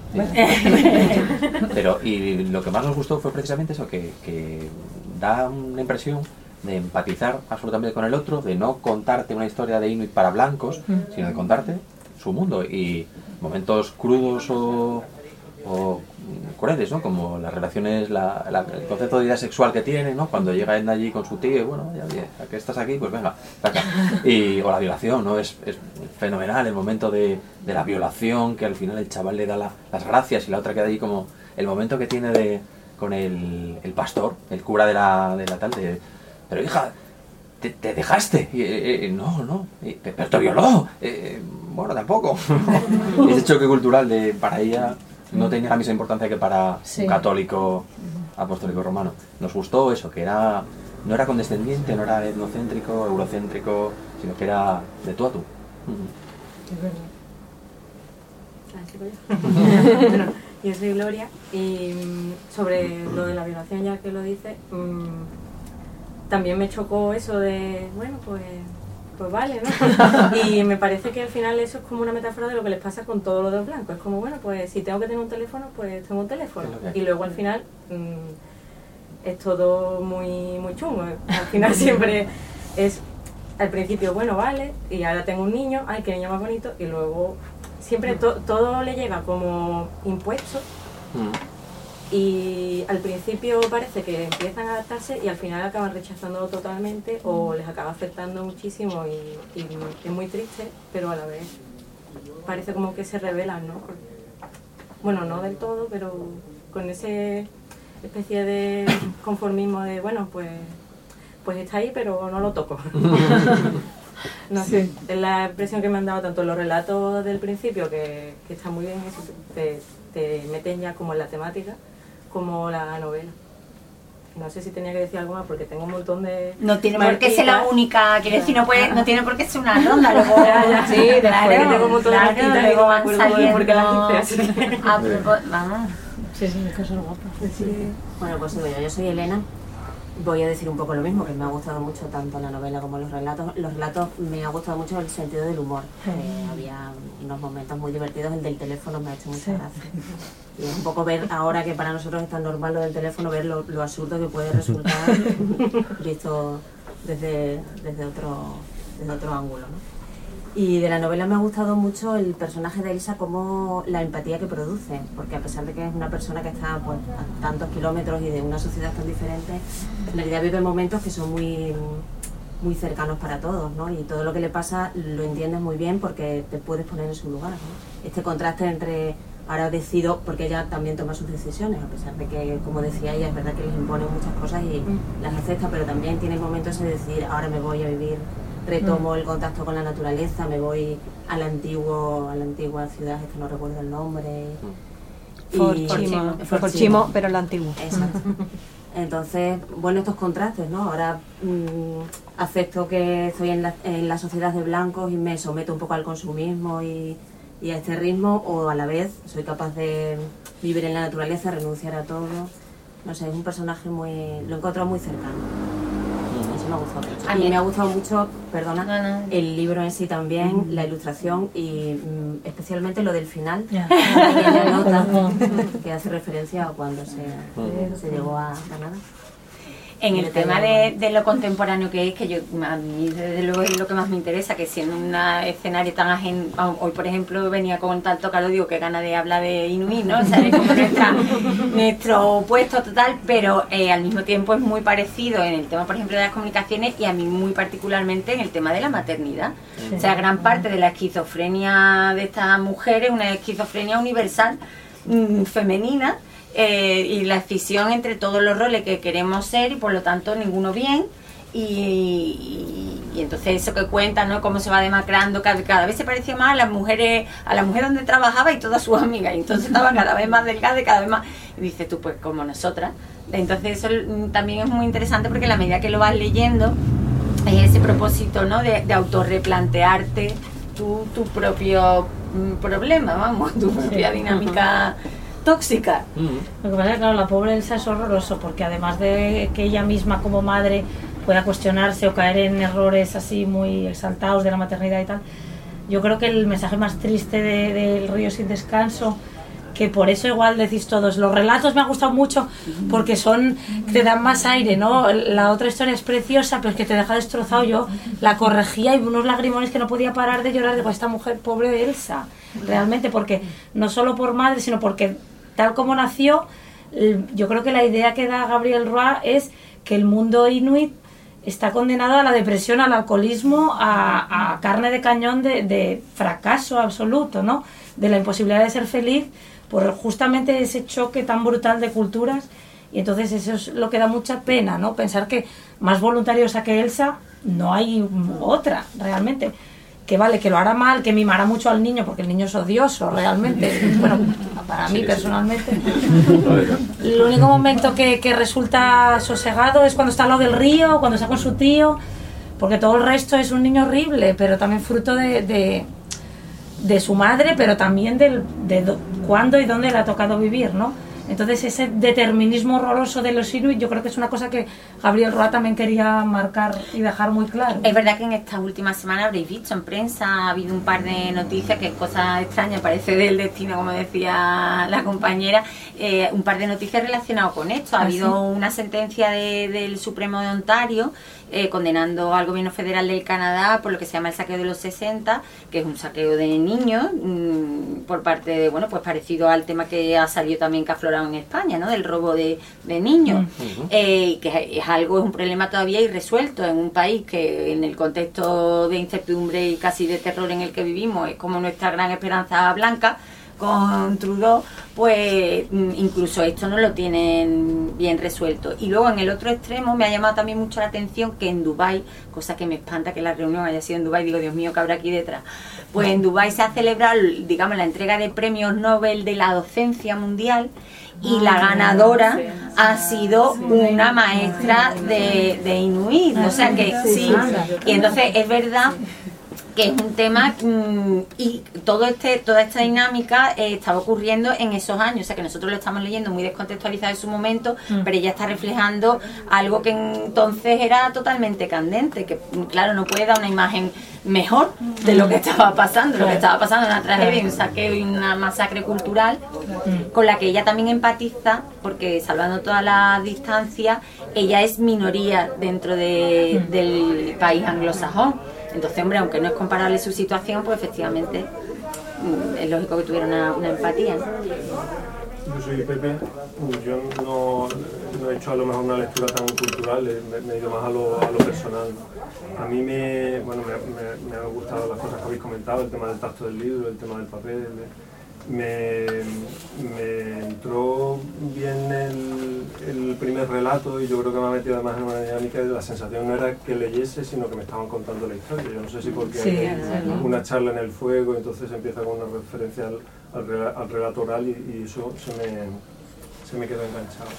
pero y lo que más nos gustó fue precisamente eso, que da una impresión de empatizar absolutamente con el otro, de no contarte una historia de Inuit para blancos, sino de contarte su mundo y momentos crudos o crueles, ¿no? Como las relaciones, el concepto de vida sexual que tiene, ¿no? Cuando llega Edna allí con su tío, y bueno, ya que estás aquí, pues venga, saca. O la violación, ¿no? Es fenomenal el momento de la violación, que al final el chaval le da las gracias y la otra queda allí como el momento que tiene con el pastor, el cura de la tal, pero hija, te dejaste, no, pero te violó, bueno, tampoco. Ese choque cultural para ella no tenía la misma importancia que para un católico apostólico romano. Nos gustó eso, que no era condescendiente, no era etnocéntrico, eurocéntrico, sino que era de tú a tú. Bueno, yo soy Gloria y sobre lo de la violación, ya que lo dice, también me chocó eso de, bueno, pues vale, ¿no? Y me parece que al final eso es como una metáfora de lo que les pasa con todo lo de los blancos. Es como, bueno, pues si tengo que tener un teléfono, pues tengo un teléfono. Y luego al final es todo muy, muy chungo. Al final siempre es, al principio, bueno, vale, y ahora tengo un niño, ay, qué niño más bonito, y luego siempre todo le llega como impuesto. Y al principio parece que empiezan a adaptarse y al final acaban rechazándolo totalmente o les acaba afectando muchísimo y es muy triste, pero a la vez parece como que se rebelan, ¿no? Bueno, no del todo, pero con ese especie de conformismo de, bueno, pues está ahí, pero no lo toco. No sé, es la impresión que me han dado tanto los relatos del principio, que está muy bien eso, te meten ya como en la temática, como la novela. No sé si tenía que decir algo más porque tengo un montón de... No tiene por qué ser la única, quiero decir, no tiene por qué ser una ronda. Luego, sí, después tengo un montón de marquitas y luego me acuerdo de por qué las hice así. Vamos. Sí, sí, que son guapas. Bueno, pues yo soy Elena. Voy a decir un poco lo mismo, que me ha gustado mucho tanto la novela como los relatos. Los relatos me ha gustado mucho el sentido del humor. Había unos momentos muy divertidos, el del teléfono me ha hecho mucha gracia. Y es un poco ver ahora que para nosotros es tan normal lo del teléfono, ver lo absurdo que puede resultar visto desde otro ángulo, ¿no? Y de la novela me ha gustado mucho el personaje de Elsa, como la empatía que produce, porque a pesar de que es una persona que está pues, a tantos kilómetros y de una sociedad tan diferente, en realidad vive momentos que son muy, muy cercanos para todos, ¿no? Y todo lo que le pasa lo entiendes muy bien porque te puedes poner en su lugar, ¿no? Este contraste entre ahora decido, porque ella también toma sus decisiones, a pesar de que, como decía ella, es verdad que les imponen muchas cosas y las acepta, pero también tiene momentos de decir, ahora me voy a vivir, retomo el contacto con la naturaleza, me voy a la antigua ciudad, que no recuerdo el nombre. Forchimo, pero la antigua. Exacto. Entonces, bueno, estos contrastes, ¿no? Ahora acepto que estoy en la sociedad de blancos y me someto un poco al consumismo y a este ritmo, o a la vez soy capaz de vivir en la naturaleza, renunciar a todo. No sé, es un personaje lo he encontrado muy cercano. Eso me ha gustado mucho. A mí me ha gustado mucho, perdona, el libro en sí también, la ilustración y especialmente lo del final, la nota que hace referencia a cuando se llegó a Granada. En el tema de lo contemporáneo que es, que yo a mí desde luego es lo que más me interesa, que siendo un escenario tan ajeno, hoy por ejemplo venía con tanto calor, digo que gana de hablar de Inuit, ¿no? O sea, es como nuestro opuesto total, pero al mismo tiempo es muy parecido en el tema, por ejemplo, de las comunicaciones y a mí muy particularmente en el tema de la maternidad. O sea, gran parte de la esquizofrenia de estas mujeres, una esquizofrenia universal, femenina, y la escisión entre todos los roles que queremos ser y por lo tanto ninguno bien y entonces eso que cuenta, ¿no? Cómo se va demacrando, cada vez se parecía más a la mujer donde trabajaba y todas sus amigas, y entonces estaba cada vez más delgada y cada vez más, y dices tú, pues como nosotras. Entonces eso también es muy interesante porque a la medida que lo vas leyendo es ese propósito, ¿no? de autorreplantearte tu propio problema, vamos, tu propia dinámica tóxica. Lo que pasa es que, claro, la pobre Elsa es horroroso, porque además de que ella misma como madre pueda cuestionarse o caer en errores así muy exaltados de la maternidad y tal, yo creo que el mensaje más triste del Río sin descanso, que por eso igual decís todos, los relatos me han gustado mucho porque te dan más aire, ¿no? La otra historia es preciosa, pero es que te deja destrozado. Yo la corregía y unos lagrimones que no podía parar de llorar. Digo, esta mujer, pobre de Elsa, realmente, porque no solo por madre, sino porque tal como nació, yo creo que la idea que da Gabriel Roa es que el mundo inuit está condenado a la depresión, al alcoholismo, a carne de cañón de fracaso absoluto, ¿no? De la imposibilidad de ser feliz por justamente ese choque tan brutal de culturas. Y entonces eso es lo que da mucha pena, ¿no? Pensar que más voluntariosa que Elsa no hay otra, realmente. Que vale, que lo hará mal, que mimará mucho al niño, porque el niño es odioso, realmente. Bueno, para mí personalmente. El único momento que resulta sosegado es cuando está al lado del río, cuando está con su tío, porque todo el resto es un niño horrible, pero también fruto de su madre, pero también de cuándo y dónde le ha tocado vivir, ¿no? Entonces ese determinismo horroroso de los inuit, yo creo que es una cosa que Gabriel Roa también quería marcar y dejar muy claro. Es verdad que en estas últimas semanas habréis visto en prensa, ha habido un par de noticias, que es cosa extraña, parece del destino, como decía la compañera, un par de noticias relacionadas con esto. Ha habido una sentencia del Supremo de Ontario condenando al gobierno federal del Canadá por lo que se llama el saqueo de los 60, que es un saqueo de niños, por parte de, bueno, pues parecido al tema que ha salido también, que ha aflorado en España, ¿no? Del robo de niños, que es un problema todavía irresuelto en un país que en el contexto de incertidumbre y casi de terror en el que vivimos es como nuestra gran esperanza blanca con Trudeau, pues incluso esto no lo tienen bien resuelto. Y luego en el otro extremo me ha llamado también mucho la atención que en Dubái, cosa que me espanta que la reunión haya sido en Dubái, digo, Dios mío, ¿qué habrá aquí detrás? Pues en Dubái se ha celebrado, digamos, la entrega de premios Nobel de la docencia mundial, y la ganadora ha sido una maestra de Inuit, o sea que sí, y entonces es verdad que es un tema, y toda esta dinámica estaba ocurriendo en esos años, o sea que nosotros lo estamos leyendo muy descontextualizado en su momento, pero ella está reflejando algo que entonces era totalmente candente, que claro, no puede dar una imagen mejor de lo que estaba pasando, una tragedia, un saqueo y una masacre cultural con la que ella también empatiza, porque salvando todas las distancias, ella es minoría dentro del país anglosajón. Entonces, hombre, aunque no es comparable su situación, pues efectivamente es lógico que tuviera una empatía, ¿no? Yo soy Pepe, yo no he hecho a lo mejor una lectura tan cultural, me he ido más a lo personal. A mí me han gustado las cosas que habéis comentado, el tema del tacto del libro, el tema del papel. Me entró bien el primer relato, y yo creo que me ha metido además en una dinámica de la sensación no era que leyese, sino que me estaban contando la historia. Yo no sé si porque hay una charla en el fuego, entonces empieza con una referencia al relato oral, y eso se me quedó enganchado.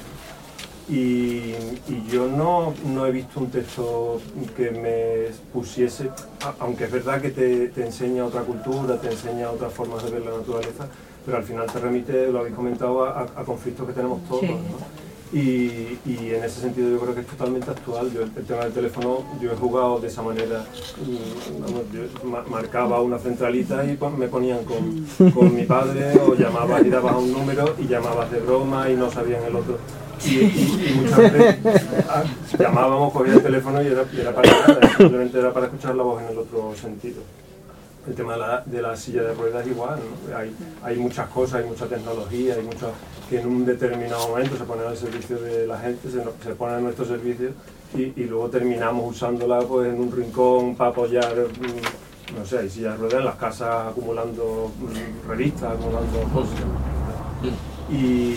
Y yo no he visto un texto que me pusiese, aunque es verdad que te enseña otra cultura, te enseña otras formas de ver la naturaleza, pero al final te remite, lo habéis comentado, a conflictos que tenemos todos, ¿no? Y en ese sentido yo creo que es totalmente actual. Yo, el tema del teléfono, yo he jugado de esa manera, vamos, yo marcaba una centralita y pues, me ponían con mi padre, o llamabas y dabas un número y llamabas de broma y no sabían el otro. Y muchas veces llamábamos, cogía el teléfono y era para nada, simplemente era para escuchar la voz en el otro sentido. El tema de la silla de ruedas igual, ¿no? Hay muchas cosas, hay mucha tecnología, hay muchas que en un determinado momento se ponen al servicio de la gente, se ponen a nuestro servicio y luego terminamos usándola pues, en un rincón para apoyar, no sé, hay sillas de ruedas en las casas acumulando revistas, acumulando cosas. Y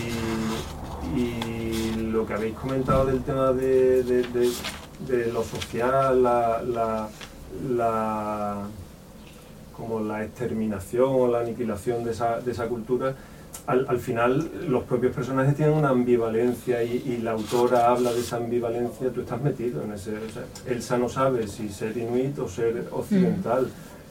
lo que habéis comentado del tema de lo social, como la exterminación o la aniquilación de esa cultura, al final los propios personajes tienen una ambivalencia y la autora habla de esa ambivalencia, tú estás metido en ese... O sea, Elsa no sabe si ser inuit o ser occidental.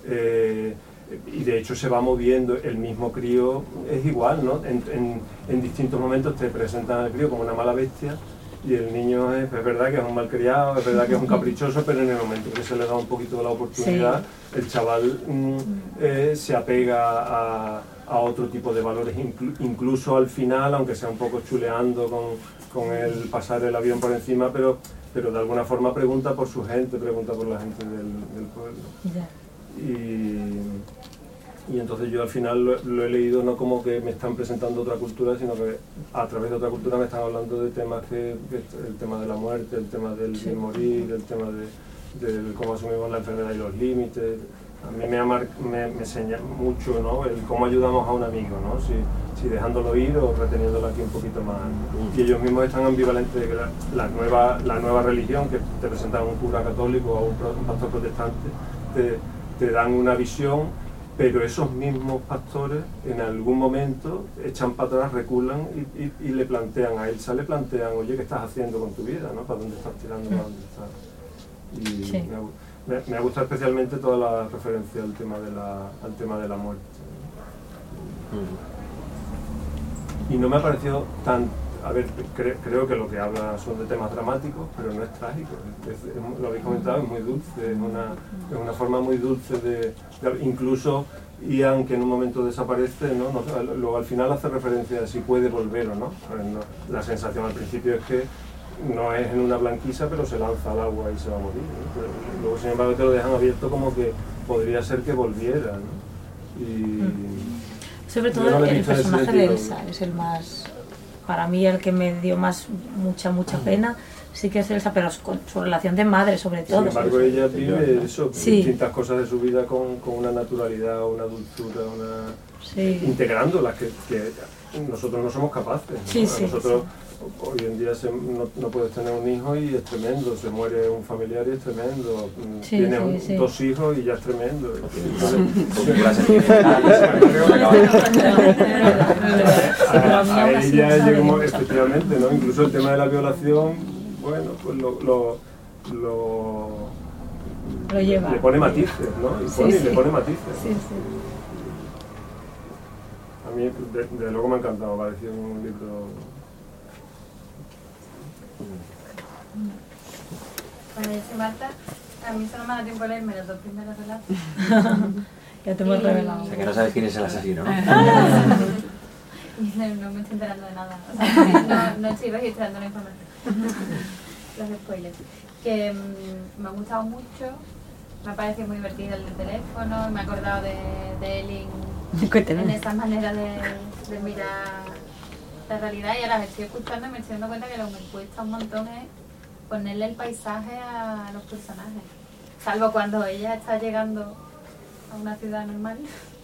Y de hecho se va moviendo, el mismo crío es igual, ¿no? En distintos momentos te presentan al crío como una mala bestia y el niño es verdad que es un malcriado, es verdad que es un caprichoso, pero en el momento que se le da un poquito la oportunidad, el chaval se apega a otro tipo de valores, incluso al final, aunque sea un poco chuleando con el pasar el avión por encima, pero de alguna forma pregunta por su gente, pregunta por la gente del pueblo. Y entonces yo al final lo he leído no como que me están presentando otra cultura, sino que a través de otra cultura me están hablando de temas que el tema de la muerte, el tema del bien morir, el tema de cómo asumimos la enfermedad y los límites. A mí me enseña mucho, ¿no? El cómo ayudamos a un amigo, ¿no? Si dejándolo ir o reteniéndolo aquí un poquito más. Y ellos mismos están ambivalentes de que la nueva religión que te presenta a un cura católico o a un pastor protestante te dan una visión, pero esos mismos pastores en algún momento echan para atrás, reculan y le plantean a Elsa, oye, ¿qué estás haciendo con tu vida? ¿No? ¿Para dónde estás tirando? ¿Para dónde estás? Y sí. Me ha gustado especialmente toda la referencia al tema de la muerte. Y no me ha parecido tan... A ver, creo que lo que habla son de temas dramáticos, pero no es trágico. Lo habéis comentado, es muy dulce, es una forma muy dulce de incluso Ian, que en un momento desaparece, ¿no? Luego al final hace referencia a si puede volver o no. La sensación al principio es que no es en una blanquisa, pero se lanza al agua y se va a morir, ¿no? Luego, sin embargo, te lo dejan abierto como que podría ser que volviera, ¿no? Sobre todo el personaje de Elsa es el más... Para mí el que me dio mucha pena sí que es Elsa, pero con su relación de madre sobre todo. Sin embargo, ella vive distintas cosas de su vida con una naturalidad, una dulzura, integrándolas que nosotros no somos capaces, ¿no? Nosotros hoy en día no puedes tener un hijo y es tremendo, se muere un familiar y es tremendo, tienes dos hijos y ya es tremendo. A ella como efectivamente, ¿no? Incluso el tema de la violación, bueno, pues lo lleva. Le pone matices, ¿no? Le pone matices. A mí, de luego me ha encantado, me ha parecido un libro... Bueno, yo soy Marta. A mí solo me da tiempo leerme los dos primeros relatos. Ya te hemos revelado. O sea, que no sabes quién es el asesino, ¿no? No me estoy enterando de nada. O sea, no estoy registrando la información. Los spoilers. Que me ha gustado mucho. Me ha parecido muy divertido el teléfono. Me he acordado de Elin en esa manera de mirar la realidad. Y ahora me estoy escuchando y me estoy dando cuenta que lo que me cuesta un montón es ponerle el paisaje a los personajes. Salvo cuando ella está llegando a una ciudad normal.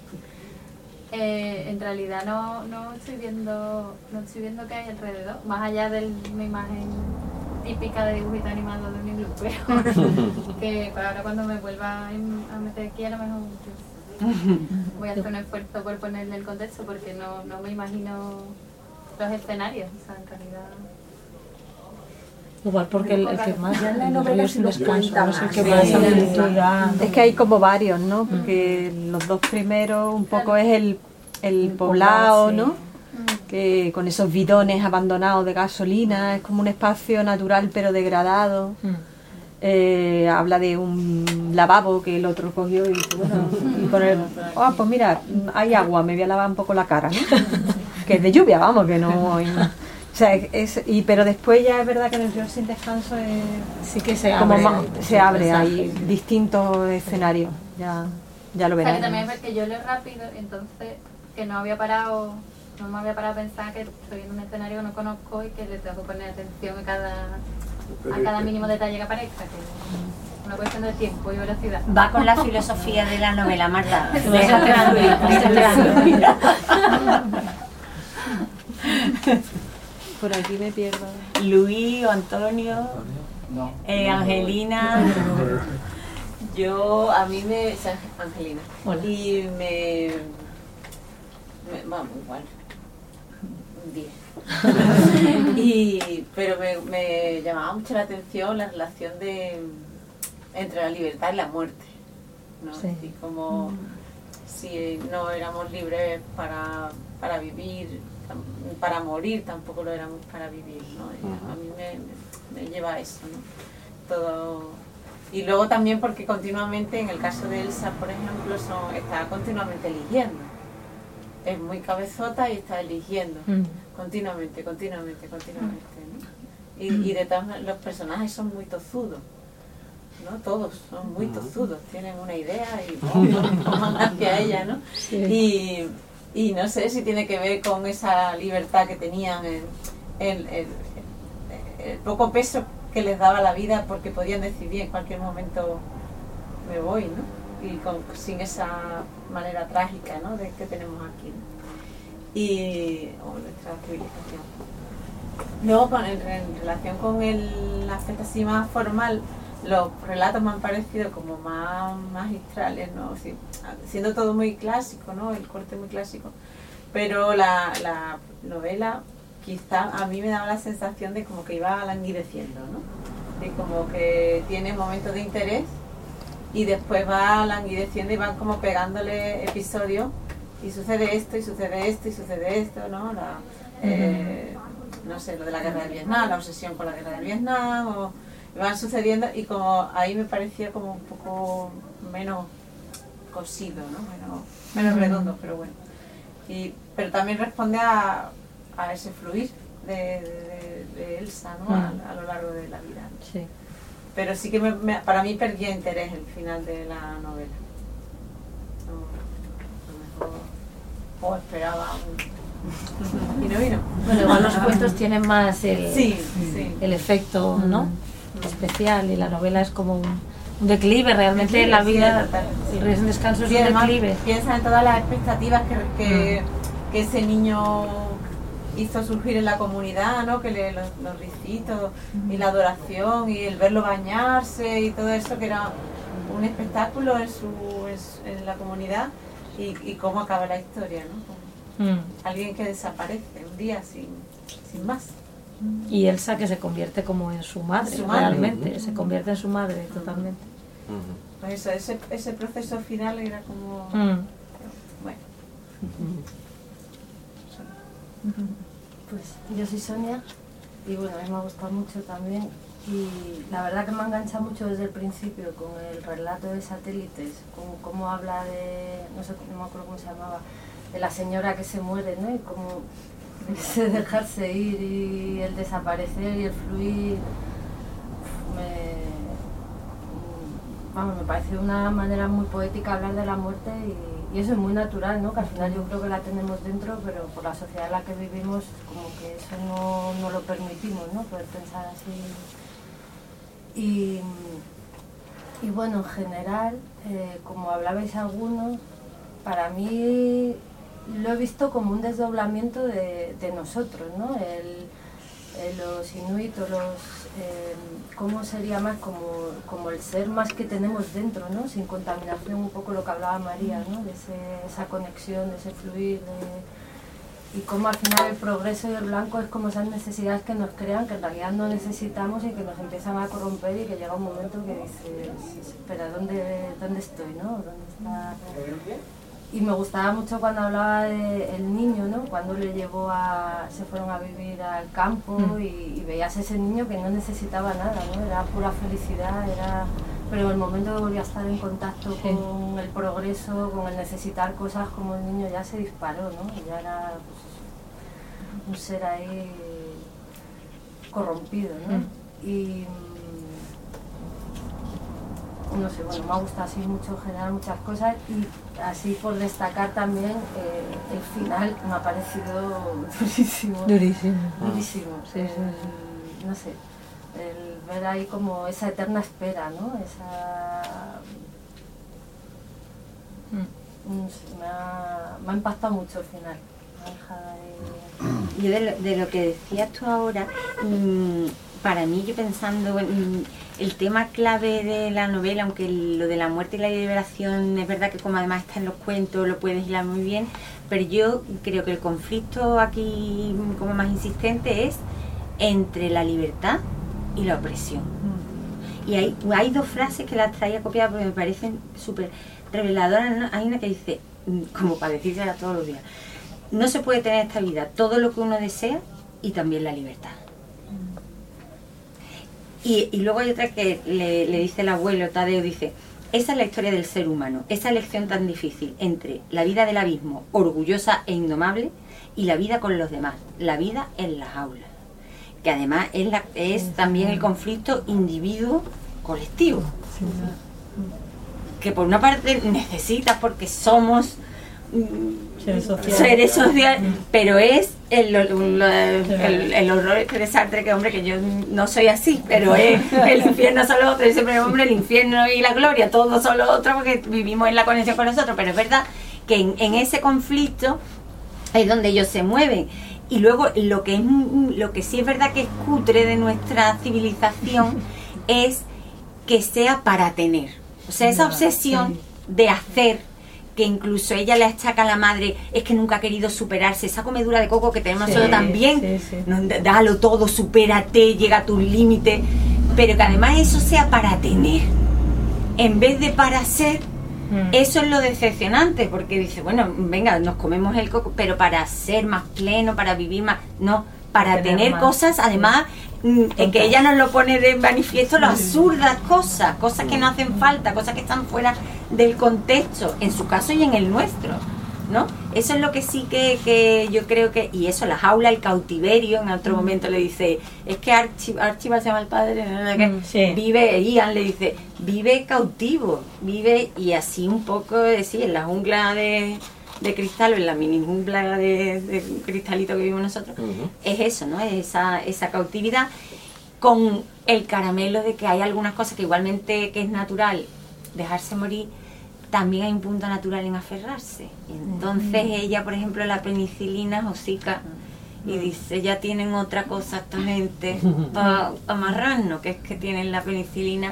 En realidad no estoy viendo qué hay alrededor, más allá de mi imagen típica de dibujito animado de un iglú, pero que ahora cuando me vuelva a meter aquí a lo mejor voy a hacer un esfuerzo por ponerle el contexto porque no me imagino los escenarios, o sea, en realidad... Igual porque el que más ya en la novela sin descanso, no es el que más aventura. Es que hay como varios, ¿no? Porque los dos primeros un poco es el poblado, ¿no? que con esos bidones abandonados de gasolina, es como un espacio natural pero degradado. Habla de un lavabo que el otro cogió y bueno, y poner, pues mira, hay agua, me voy a lavar un poco la cara, ¿no? Que es de lluvia, vamos, que no hay, o sea, pero después ya es verdad que en el Río Sin Descanso sí que se como abre, se abre, hay distintos escenarios, ya lo verás. O sea, que también es que yo leo rápido, entonces que no me había parado a pensar que estoy en un escenario que no conozco y que le tengo que poner atención a cada mínimo detalle que aparezca, que es una cuestión de tiempo y velocidad. Va con la filosofía de la novela, Marta. Por aquí me pierdo. Luis o Antonio, no. Angelina. A mí me... Angelina. Hola. Y vamos, igual. Un 10. Pero me llamaba mucho la atención la relación entre la libertad y la muerte, ¿no? Sí. Así como si no éramos libres para vivir, para morir, tampoco lo éramos para vivir, ¿no? Y a mí me lleva a eso, ¿no? Todo. Y luego también porque continuamente, en el caso de Elsa, por ejemplo, está continuamente eligiendo. Es muy cabezota y está eligiendo continuamente, ¿no? Y de todas maneras, los personajes son muy tozudos, ¿no? Todos son muy tozudos, tienen una idea y van hacia ella, ¿no? Sí. Y no sé si tiene que ver con esa libertad que tenían, el poco peso que les daba la vida, porque podían decidir en cualquier momento me voy, ¿no? Y sin esa manera trágica, ¿no? Que tenemos aquí, ¿no? Y nuestra civilización. Luego, en relación con el aspecto así más formal, los relatos me han parecido como más magistrales, ¿no? Sí, siendo todo muy clásico, ¿no? El corte muy clásico, pero la novela quizá a mí me daba la sensación de como que iba languideciendo, ¿no? De como que tiene momentos de interés y después va languideciendo y van como pegándole episodios y sucede esto y sucede esto y sucede esto, ¿no? No sé, lo de la guerra de Vietnam, la obsesión con la guerra de Vietnam, o van sucediendo y como ahí me parecía como un poco menos cosido, ¿no? Menos redondo, pero bueno. Pero también responde a ese fluir de Elsa, ¿no? A lo largo de la vida, ¿no? Sí. Pero sí que para mí perdía interés el final de la novela. O esperaba y no vino. Bueno, igual los cuentos tienen más el efecto, ¿no? Especial, y la novela es como un declive realmente en la vida. El Río Sin Descanso es un declive. Piensa en todas las expectativas que ese niño hizo surgir en la comunidad, ¿no? Que los ricitos y la adoración y el verlo bañarse y todo eso, que era un espectáculo en la comunidad, y cómo acaba la historia, ¿no? Alguien que desaparece un día sin más. Y Elsa, que se convierte como en su madre, realmente, se convierte en su madre totalmente. Pues eso, ese proceso final era como... Bueno. Pues yo soy Sonia y bueno, a mí me ha gustado mucho también, y la verdad que me ha enganchado mucho desde el principio con el relato de Satélites, con cómo habla de, no me acuerdo cómo se llamaba, de la señora que se muere, ¿no? Y cómo ese dejarse ir y el desaparecer y el fluir, me pareció una manera muy poética hablar de la muerte, y eso es muy natural, ¿no? Que al final yo creo que la tenemos dentro, pero por la sociedad en la que vivimos como que eso no lo permitimos, ¿no? Poder pensar así. Y bueno, en general, como hablabais algunos, para mí lo he visto como un desdoblamiento de nosotros, ¿no? Los inuit o cómo sería más como el ser más que tenemos dentro, ¿no? Sin contaminación, un poco lo que hablaba María, ¿no? De esa conexión, de ese fluir, y cómo al final el progreso y el blanco es como esas necesidades que nos crean, que en realidad no necesitamos y que nos empiezan a corromper, y que llega un momento que dices, espera, ¿dónde estoy, no? ¿Dónde está? Y me gustaba mucho cuando hablaba del niño, ¿no? Cuando le llevó se fueron a vivir al campo y veías ese niño que no necesitaba nada, ¿no? Era pura felicidad, pero en el momento que volvió a estar en contacto con el progreso, con el necesitar cosas, como el niño ya se disparó, ¿no? Y ya era pues, un ser ahí corrompido, ¿no? Y no sé, bueno, me ha gustado así mucho en general muchas cosas y así por destacar también el final me ha parecido durísimo. Durísimo. Sí. No sé, el ver ahí como esa eterna espera, ¿no? No sé, me ha impactado mucho el final. Yo de lo que decías tú ahora, para mí, yo pensando en el tema clave de la novela, aunque lo de la muerte y la liberación es verdad que como además está en los cuentos lo puedes hilar muy bien, pero yo creo que el conflicto aquí como más insistente es entre la libertad y la opresión. Y hay dos frases que las traía copiadas porque me parecen súper reveladoras, ¿no? Hay una que dice, como para decírsela todos los días: no se puede tener esta vida todo lo que uno desea y también la libertad. Y luego hay otra que le dice el abuelo Tadeo, dice: esa es la historia del ser humano, esa elección tan difícil entre la vida del abismo, orgullosa e indomable, y la vida con los demás, la vida en las aulas, que además es también el conflicto individuo-colectivo, que por una parte necesitas porque somos seres sociales, pero es el horror de Sartre, que hombre, que yo no soy así, pero es el infierno son los otros, y siempre hombre, el infierno y la gloria, todos son los otros porque vivimos en la conexión con los otros, pero es verdad que en ese conflicto es donde ellos se mueven. Y luego lo que sí es verdad que es cutre de nuestra civilización es que sea para tener, o sea, esa obsesión de hacer, que incluso ella le achaca a la madre, es que nunca ha querido superarse, esa comedura de coco que tenemos nosotros también, no, dalo todo, supérate, llega a tus límites, pero que además eso sea para tener, en vez de para ser. Eso es lo decepcionante, porque dice, bueno, venga, nos comemos el coco, pero para ser más pleno, para vivir más, no, para tener más cosas, además, que ella nos lo pone de manifiesto, las absurdas cosas que no hacen falta, cosas que están fuera del contexto, en su caso y en el nuestro, ¿no? Eso es lo que sí que yo creo que, y eso, la jaula, el cautiverio, en otro momento le dice, es que Archie se llama el padre, vive, Ian le dice, vive cautivo, vive, y así un poco, sí, en la jungla de cristal, o en la mini jungla de cristalito que vivimos nosotros, es eso, ¿no? Es esa cautividad, con el caramelo de que hay algunas cosas que igualmente que es natural dejarse morir, también hay un punto natural en aferrarse. Y entonces ella, por ejemplo, la penicilina hocica y dice, ya tienen otra cosa esta gente para amarrarnos, que es que tienen la penicilina,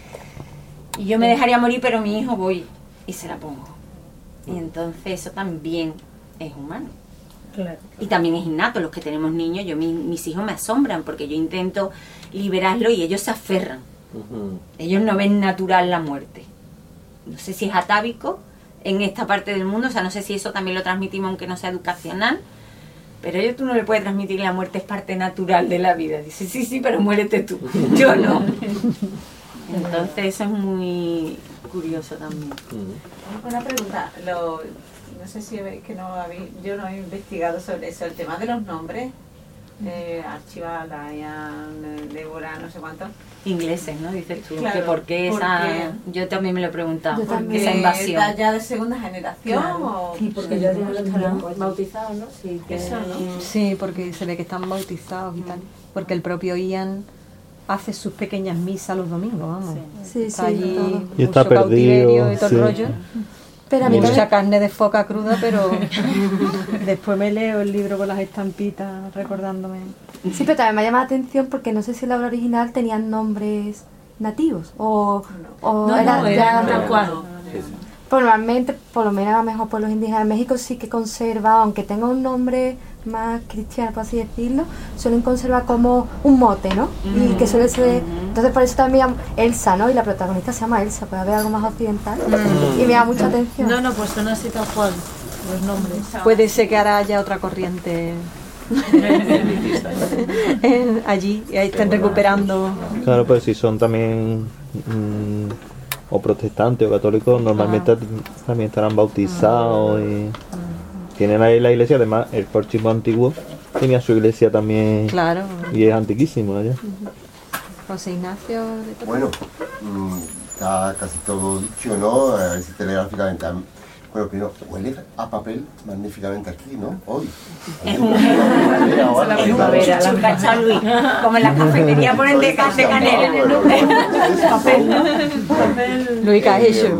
y yo me dejaría morir, pero mi hijo voy y se la pongo. Y entonces eso también es humano. Claro. Y también es innato. Los que tenemos niños, mis hijos me asombran porque yo intento liberarlo y ellos se aferran. Ellos no ven natural la muerte. No sé si es atávico en esta parte del mundo, o sea, no sé si eso también lo transmitimos aunque no sea educacional, pero tú no le puedes transmitir la muerte es parte natural de la vida. Dice, sí, pero muérete tú, yo no. Entonces eso es muy curioso también. Una pregunta, no sé si veis que yo no he investigado sobre eso, el tema de los nombres, Archibalda, Débora, no sé cuántos. Ingleses, ¿no? Dices tú, claro, que por qué yo también me lo he preguntado, ¿por qué esa invasión? ¿Ya de segunda generación? Claro. Sí, porque ya están bautizados, ¿no? Sí, eso, ¿no? Sí, porque se ve que están bautizados y tal, porque el propio Ian hace sus pequeñas misas los domingos, vamos. Sí, está allí todo. Y mucho está cautiverio y todo el rollo. Pero a mí mucha carne de foca cruda, pero después me leo el libro con las estampitas recordándome. Sí, pero también me llama la atención porque no sé si en la obra original tenían nombres nativos o eran tal cual. Pues normalmente, por lo menos a lo mejor pueblos indígenas de México sí que conserva, aunque tenga un nombre más cristiano, por así decirlo, suelen conservar como un mote, ¿no? Y que suele ser... Entonces por eso también Elsa, ¿no? Y la protagonista se llama Elsa, puede haber algo más occidental. Y me da mucha atención. No, pues son así tal cual, los nombres. Puede ser que ahora haya otra corriente allí y ahí estén recuperando. Claro, pues si son también o protestantes o católicos, normalmente también estarán bautizados y tienen ahí la iglesia. Además, el Porchivo antiguo tenía su iglesia también. Claro. Y es antiquísimo allá. José Ignacio. Bueno, está casi todo dicho, ¿no? A ver si telegráficamente. Bueno, primero, huele a papel magníficamente aquí, ¿no? Hoy. Es la primavera, la cacha Luis. Como en la cafetería ponen de canela en el nombre. Papel. Luis Cajello.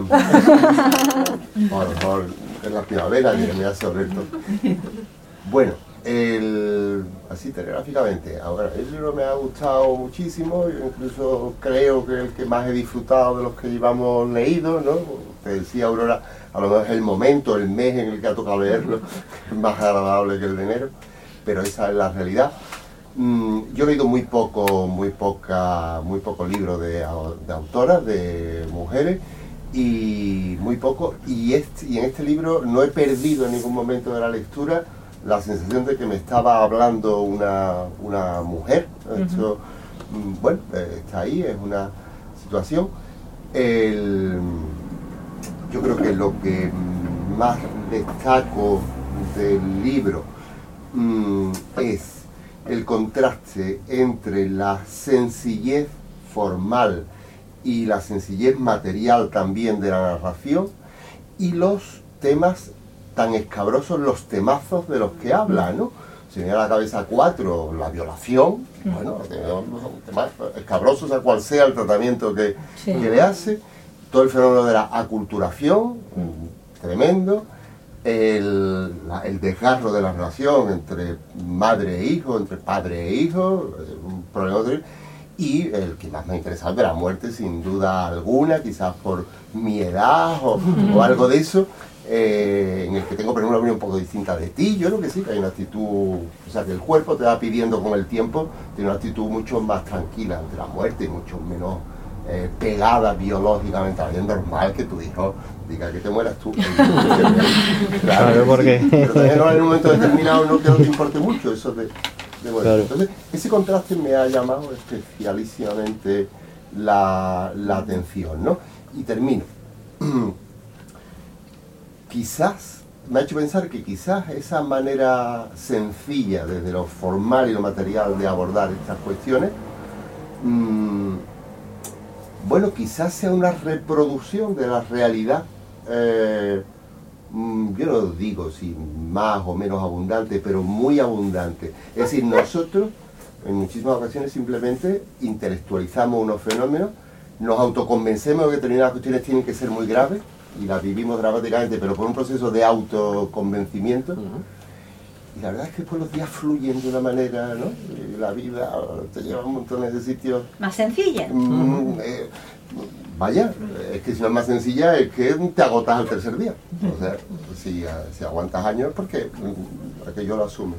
Por la primavera, me hace Alberto. Bueno, así telegráficamente. Ahora, el libro me ha gustado muchísimo. Yo incluso creo que el que más he disfrutado de los que llevamos leídos, ¿no? Te decía Aurora, a lo mejor es el momento, el mes en el que ha tocado leerlo, es más agradable que el de enero, pero esa es la realidad. Yo he leído muy poco libro de autoras, de mujeres, y muy poco, y en este libro no he perdido en ningún momento de la lectura la sensación de que me estaba hablando una mujer. Esto, bueno, está ahí, es una situación. Yo creo que lo que más destaco del libro es el contraste entre la sencillez formal y la sencillez material también de la narración y los temas tan escabrosos, los temazos de los que habla, ¿no? Se me viene a la cabeza 4, la violación, bueno, un tema escabroso, sea cual sea el tratamiento que le hace. Todo el fenómeno de la aculturación, tremendo, el desgarro de la relación entre madre e hijo, entre padre e hijo, un problema terrible, y el que más me ha interesado de la muerte, sin duda alguna, quizás por mi edad o algo de eso, en el que tengo una opinión un poco distinta de ti. Yo creo que sí, que hay una actitud, o sea, que el cuerpo te va pidiendo con el tiempo, tiene una actitud mucho más tranquila ante la muerte y mucho menos pegada biológicamente. Es normal que tu hijo diga que te mueras tú. Claro, porque sí, pero también en un momento determinado no que no te importe mucho eso de bueno. Claro. Entonces, ese contraste me ha llamado especialísimamente la atención, ¿no? Y termino. Quizás, me ha hecho pensar que quizás esa manera sencilla, desde lo formal y lo material, de abordar estas cuestiones, bueno, quizás sea una reproducción de la realidad, yo no digo si más o menos abundante, pero muy abundante. Es decir, nosotros en muchísimas ocasiones simplemente intelectualizamos unos fenómenos, nos autoconvencemos de que determinadas cuestiones tienen que ser muy graves y las vivimos dramáticamente, pero por un proceso de autoconvencimiento. Y la verdad es que después los días fluyen de una manera, ¿no? Y la vida te lleva a un montón de sitios más sencilla. Vaya, es que si no es más sencilla es que te agotas al tercer día. O sea, si aguantas años es porque aquello lo asume.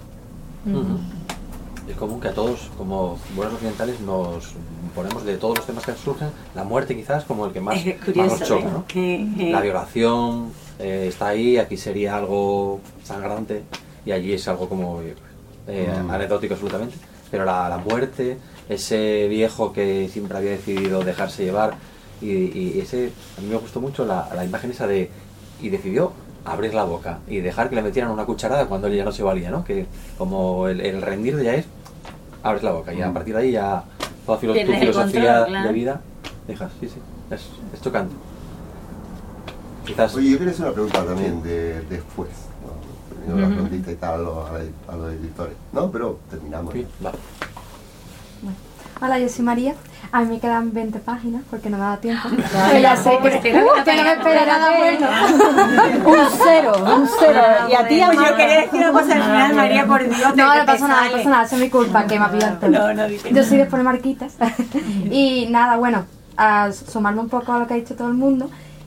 Es común que a todos, como buenos occidentales, nos ponemos de todos los temas que surgen, la muerte quizás como el que más nos choca, ¿no? La violación está ahí, aquí sería algo sangrante y allí es algo como anecdótico absolutamente, pero la muerte, ese viejo que siempre había decidido dejarse llevar y ese, a mí me gustó mucho la imagen esa de, y decidió abrir la boca y dejar que le metieran una cucharada cuando él ya no se valía, ¿no? Que como el rendir ya es, abres la boca y a partir de ahí ya toda tu filosofía de vida dejas, sí, es chocante. Quizás... Oye, yo quería hacer una pregunta también de después, ¿no? Primero la preguntita y tal a los editores, ¿no? Pero terminamos. Sí, va. Hola, yo soy María. A mí me quedan 20 páginas porque no me da tiempo. Pero ya sé que no me espera nada bueno. Un cero. Y a ti, pues yo quería decir una cosa al final, María, por Dios. No pasa nada, eso es mi culpa, que me ha pillado el pelo. Yo soy de Poner Marquitas. Y nada, bueno, a sumarme un poco a lo que ha dicho todo el mundo.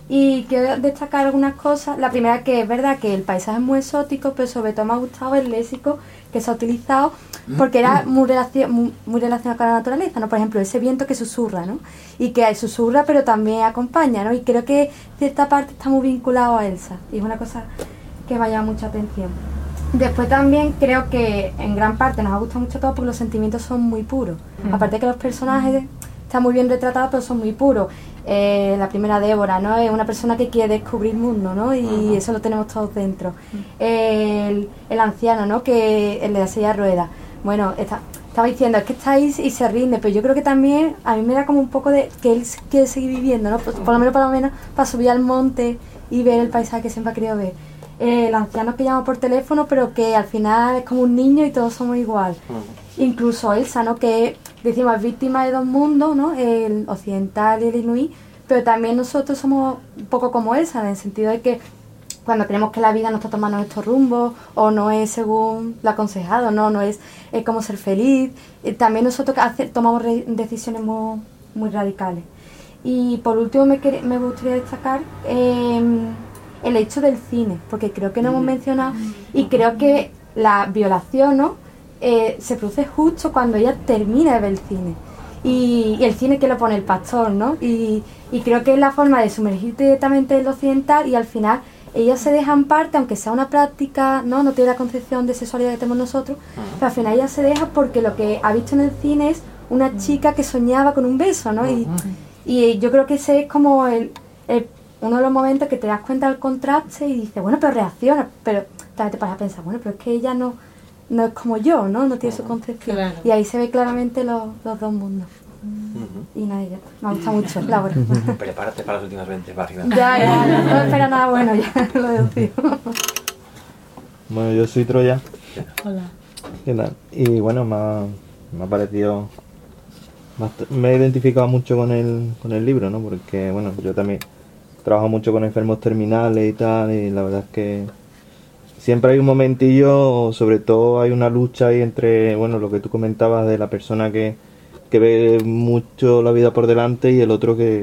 Y quiero destacar algunas cosas. La primera, que es verdad que el paisaje es muy exótico, pero sobre todo me ha gustado el léxico que se ha utilizado, porque era muy relacionado con la naturaleza, ¿no? Por ejemplo, ese viento que susurra, ¿no? Y que susurra pero también acompaña, ¿no? Y creo que cierta parte está muy vinculado a Elsa, y es una cosa que me ha llamado mucha atención. Después también creo que en gran parte nos ha gustado mucho todo porque los sentimientos son muy puros. Aparte de que los personajes están muy bien retratados, pero son muy puros. La primera Débora, ¿no? Es una persona que quiere descubrir el mundo, ¿no? Y eso lo tenemos todos dentro. El anciano, ¿no? Que el de la silla de ruedas. Bueno, estaba diciendo, es que está ahí y se rinde, pero yo creo que también a mí me da como un poco de que él quiere seguir viviendo, ¿no? Por lo menos para subir al monte y ver el paisaje que siempre ha querido ver. El anciano que llama por teléfono, pero que al final es como un niño y todos somos igual. Incluso Elsa, ¿no? Que decimos es víctima de dos mundos, ¿no? El occidental y el inuit, pero también nosotros somos un poco como Elsa, en el sentido de que cuando creemos que la vida no está tomando estos rumbos o no es según lo aconsejado, no es como ser feliz, también nosotros tomamos decisiones muy radicales. Y por último me gustaría destacar el hecho del cine, porque creo que no hemos mencionado, y creo que la violación, ¿no? Se produce justo cuando ella termina de ver el cine, y el cine que lo pone el pastor, ¿no? Y creo que es la forma de sumergirte directamente en lo occidental, y al final ella se deja en parte, aunque sea una práctica, no tiene la concepción de sexualidad que tenemos nosotros, pero al final ella se deja porque lo que ha visto en el cine es una chica que soñaba con un beso, ¿no? Y yo creo que ese es como uno de los momentos que te das cuenta del contraste y dices, bueno, pero reacciona, pero también te paras a pensar, bueno, pero es que ella no es como yo, no tiene su concepción. Claro. Y ahí se ve claramente los dos mundos. Y nada, ya. Me gusta mucho, Laura. Prepárate para las últimas 20 páginas. Ya, no espera nada bueno, ya lo deducido. Bueno, yo soy Troya. Hola. ¿Qué tal? Y bueno, me ha parecido... Me he identificado mucho con el libro, ¿no? Porque, bueno, yo también trabajo mucho con enfermos terminales y tal, y la verdad es que siempre hay un momentillo, sobre todo hay una lucha ahí entre, bueno, lo que tú comentabas de la persona que ve mucho la vida por delante y el otro que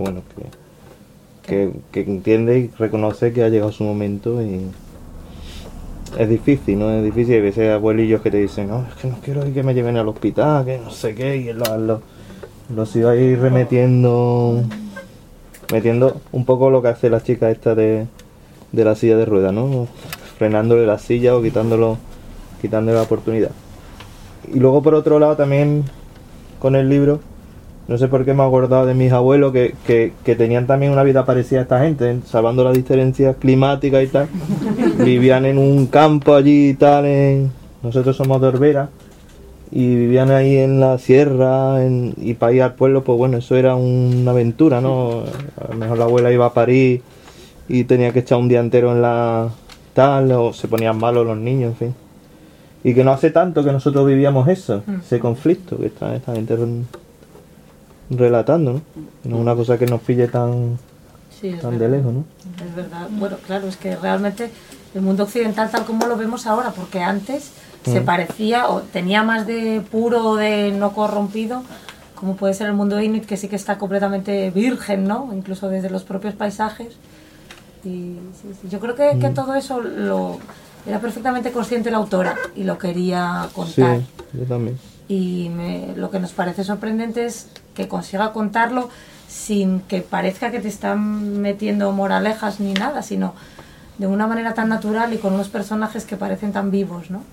entiende y reconoce que ha llegado su momento, y es difícil, ¿no? Es difícil. Hay veces abuelillos que te dicen, no, es que no quiero que me lleven al hospital, que no sé qué, y los iba a ir metiendo un poco lo que hace la chica esta de la silla de ruedas, ¿no? Frenándole la silla o quitándole la oportunidad. Y luego por otro lado también con el libro, no sé por qué me he acordado de mis abuelos que tenían también una vida parecida a esta gente, salvando las diferencias climáticas y tal. Vivían en un campo allí y tal, nosotros somos de Orbera, y vivían ahí en la sierra, y para ir al pueblo, pues bueno, eso era una aventura, ¿no? A lo mejor la abuela iba a París y tenía que echar un día entero en la tal, o se ponían malos los niños, en fin. Y que no hace tanto que nosotros vivíamos eso, ese conflicto que esta gente relatando, ¿no? No es una cosa que nos pille tan de lejos, ¿no? Es verdad. Bueno, claro, es que realmente el mundo occidental tal como lo vemos ahora, porque antes se parecía o tenía más de puro, de no corrompido, como puede ser el mundo inuit, que sí que está completamente virgen, ¿no? Incluso desde los propios paisajes. Y sí. Yo creo que todo eso lo era perfectamente consciente la autora y lo quería contar. Sí, yo también. Y lo que nos parece sorprendente es que consiga contarlo sin que parezca que te están metiendo moralejas ni nada, sino de una manera tan natural y con unos personajes que parecen tan vivos, ¿no?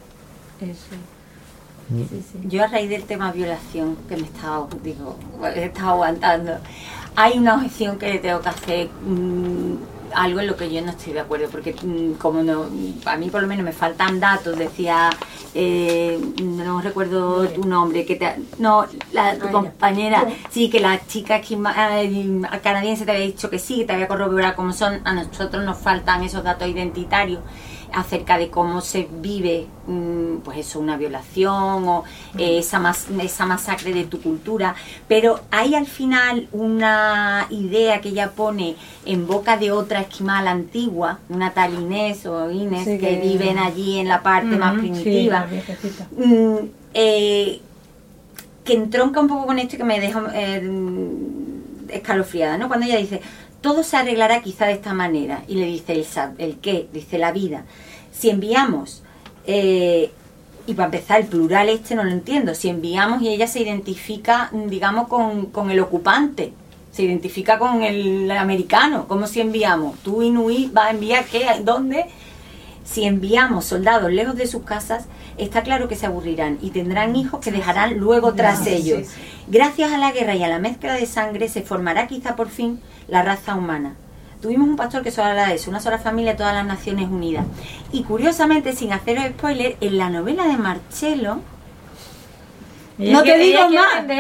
Sí. Yo a raíz del tema violación, que he estado aguantando, hay una objeción que tengo que hacer, algo en lo que yo no estoy de acuerdo, porque como a mí por lo menos me faltan datos, decía, no recuerdo tu nombre, tu compañera, sí, que la chica canadiense te había dicho que sí, que te había corroborado cómo son. A nosotros nos faltan esos datos identitarios acerca de cómo se vive, pues eso, una violación o esa masacre de tu cultura, pero hay al final una idea que ella pone en boca de otra esquimal antigua, una tal Inés o Inés, sí, que viven allí en la parte más primitiva, que entronca un poco con esto, que me deja escalofriada, ¿no? Cuando ella dice, todo se arreglará quizá de esta manera. Y le dice el qué, dice la vida. Si enviamos, y para empezar el plural no lo entiendo, si enviamos y ella se identifica, digamos, con el ocupante, se identifica con el americano, ¿cómo si enviamos? Tú inuit vas a enviar ¿qué? ¿Dónde? Si enviamos soldados lejos de sus casas, está claro que se aburrirán y tendrán hijos que dejarán luego tras ellos. Gracias a la guerra y a la mezcla de sangre se formará quizá por fin la raza humana. Tuvimos un pastor que solo habla de eso, una sola familia, todas las Naciones Unidas. Y curiosamente, sin haceros spoiler, en la novela de Marcello, no te digo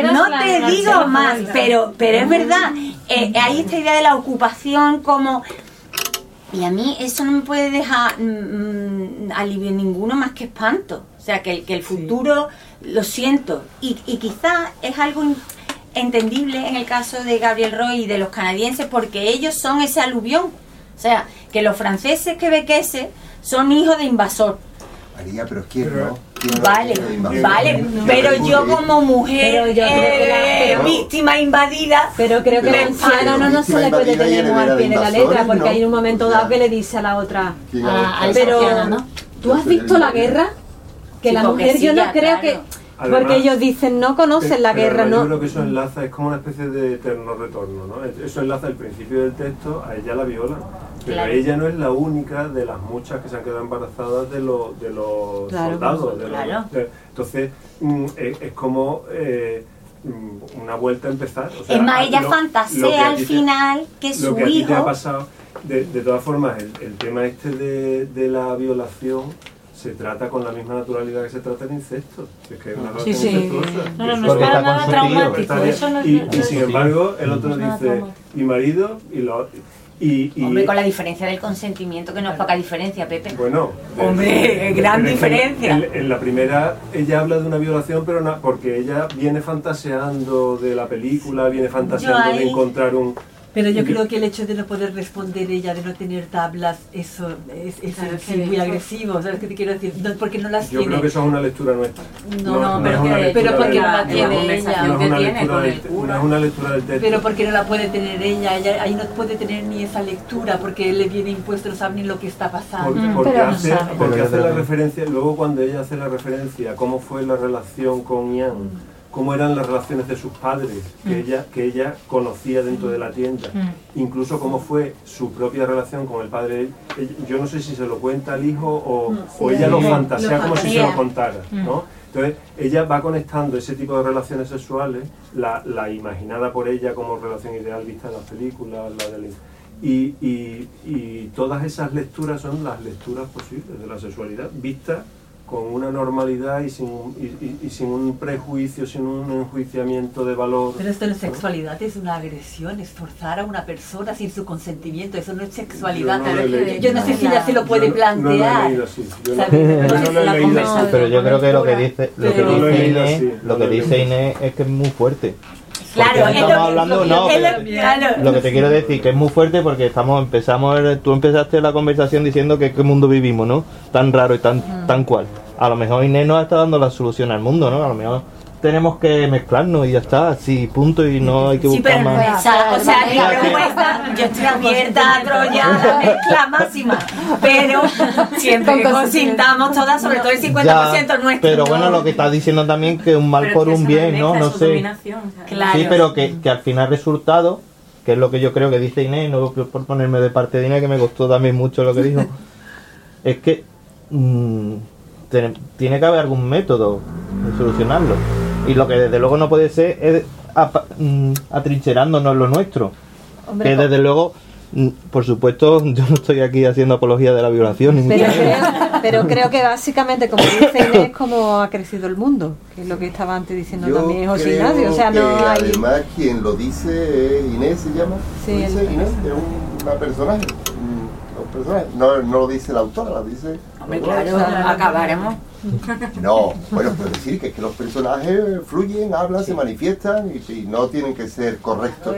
más, pero es verdad, hay esta idea de la ocupación como... Y a mí eso no me puede dejar alivio ninguno más que espanto. O sea, que el futuro, lo siento. Y quizá es algo entendible en el caso de Gabriel Roy y de los canadienses, porque ellos son ese aluvión. O sea, que los franceses quebequeses son hijos de invasor. María, pero ¿quién no? Vale, pero yo como mujer víctima invadida, pero creo que la anciana no se le puede tener muy al pie de la letra, porque hay un momento dado que le dice a la otra, pero ¿tú has visto la guerra? Que la mujer yo no creo que... Además, porque ellos dicen no conocen la guerra, ¿no? Yo creo que eso enlaza, es como una especie de eterno retorno, ¿no? Eso enlaza el principio del texto, a ella la viola, pero ella no es la única de las muchas que se han quedado embarazadas de los soldados. Entonces, es como una vuelta a empezar. O sea, es más, ella fantasea al final que su hijo... Lo que a ti te ha pasado, de todas formas, el tema de la violación... se trata con la misma naturalidad que se trata el incesto. Es que es una relación incestuosa. No es para nada traumático. Y sin embargo, el otro dice, mi marido hombre, con la diferencia del consentimiento, que no es poca diferencia, Pepe. Bueno, hombre, gran diferencia. En la primera, ella habla de una violación, pero porque ella viene fantaseando de la película, viene fantaseando de encontrar un... Pero yo creo que el hecho de no poder responder ella, de no tener tablas, eso es muy agresivo, ¿sabes qué te quiero decir? No, porque no las tiene. Yo creo que eso es una lectura nuestra. Pero porque no la tiene ella. No es una lectura del texto. Pero porque no la puede tener ella ahí no puede tener ni esa lectura, porque le viene impuesto, no sabe ni lo que está pasando. Porque hace la referencia, luego cuando ella hace la referencia a cómo fue la relación con Ian, cómo eran las relaciones de sus padres, que ella conocía dentro de la tienda, incluso cómo fue su propia relación con el padre. Yo no sé si se lo cuenta al hijo o ella lo fantasea como si se lo contara, ¿no? Entonces ella va conectando ese tipo de relaciones sexuales, la imaginada por ella como relación ideal vista en las películas, y todas esas lecturas son las lecturas posibles de la sexualidad, vistas con una normalidad y sin un prejuicio, sin un enjuiciamiento de valor. Pero esto no es sexualidad, es una agresión, es forzar a una persona sin su consentimiento, eso no es sexualidad. Yo no sé si ella se lo puede plantear. No lo he leído así. Pero yo creo que lo que dice Inés es que es muy fuerte. Claro, estamos hablando, lo que te quiero decir que es muy fuerte porque tú empezaste la conversación diciendo que qué mundo vivimos, ¿no? Tan raro y tan cual. A lo mejor Inés nos está dando la solución al mundo, ¿no? A lo mejor tenemos que mezclarnos y ya está, así, punto, y no hay que buscar más. O sea, mi propuesta, yo estoy abierta a Troya, la mezcla máxima, pero siempre que consintamos todas, sobre todo el 50% nuestro. Pero bueno, lo que estás diciendo también que un mal por un bien, ¿no? No sé. Claro. Sí, pero que al final resultado, que es lo que yo creo que dice Inés, no por ponerme de parte de Inés, que me costó también mucho lo que dijo, es que tiene que haber algún método de solucionarlo. Y lo que desde luego no puede ser es atrincherándonos lo nuestro. Hombre, que desde luego, por supuesto, yo no estoy aquí haciendo apología de la violación. Pero creo que básicamente, como dice Inés, como ha crecido el mundo, que es lo que estaba antes diciendo también José Ignacio. O sea, no hay... Además, quien lo dice, Inés se llama. Sí, Inés es una personaje. No lo dice la autora, lo dice... Hombre, claro, acabaremos. No, bueno, puedo decir que es que los personajes fluyen, hablan, se manifiestan y no tienen que ser correctos.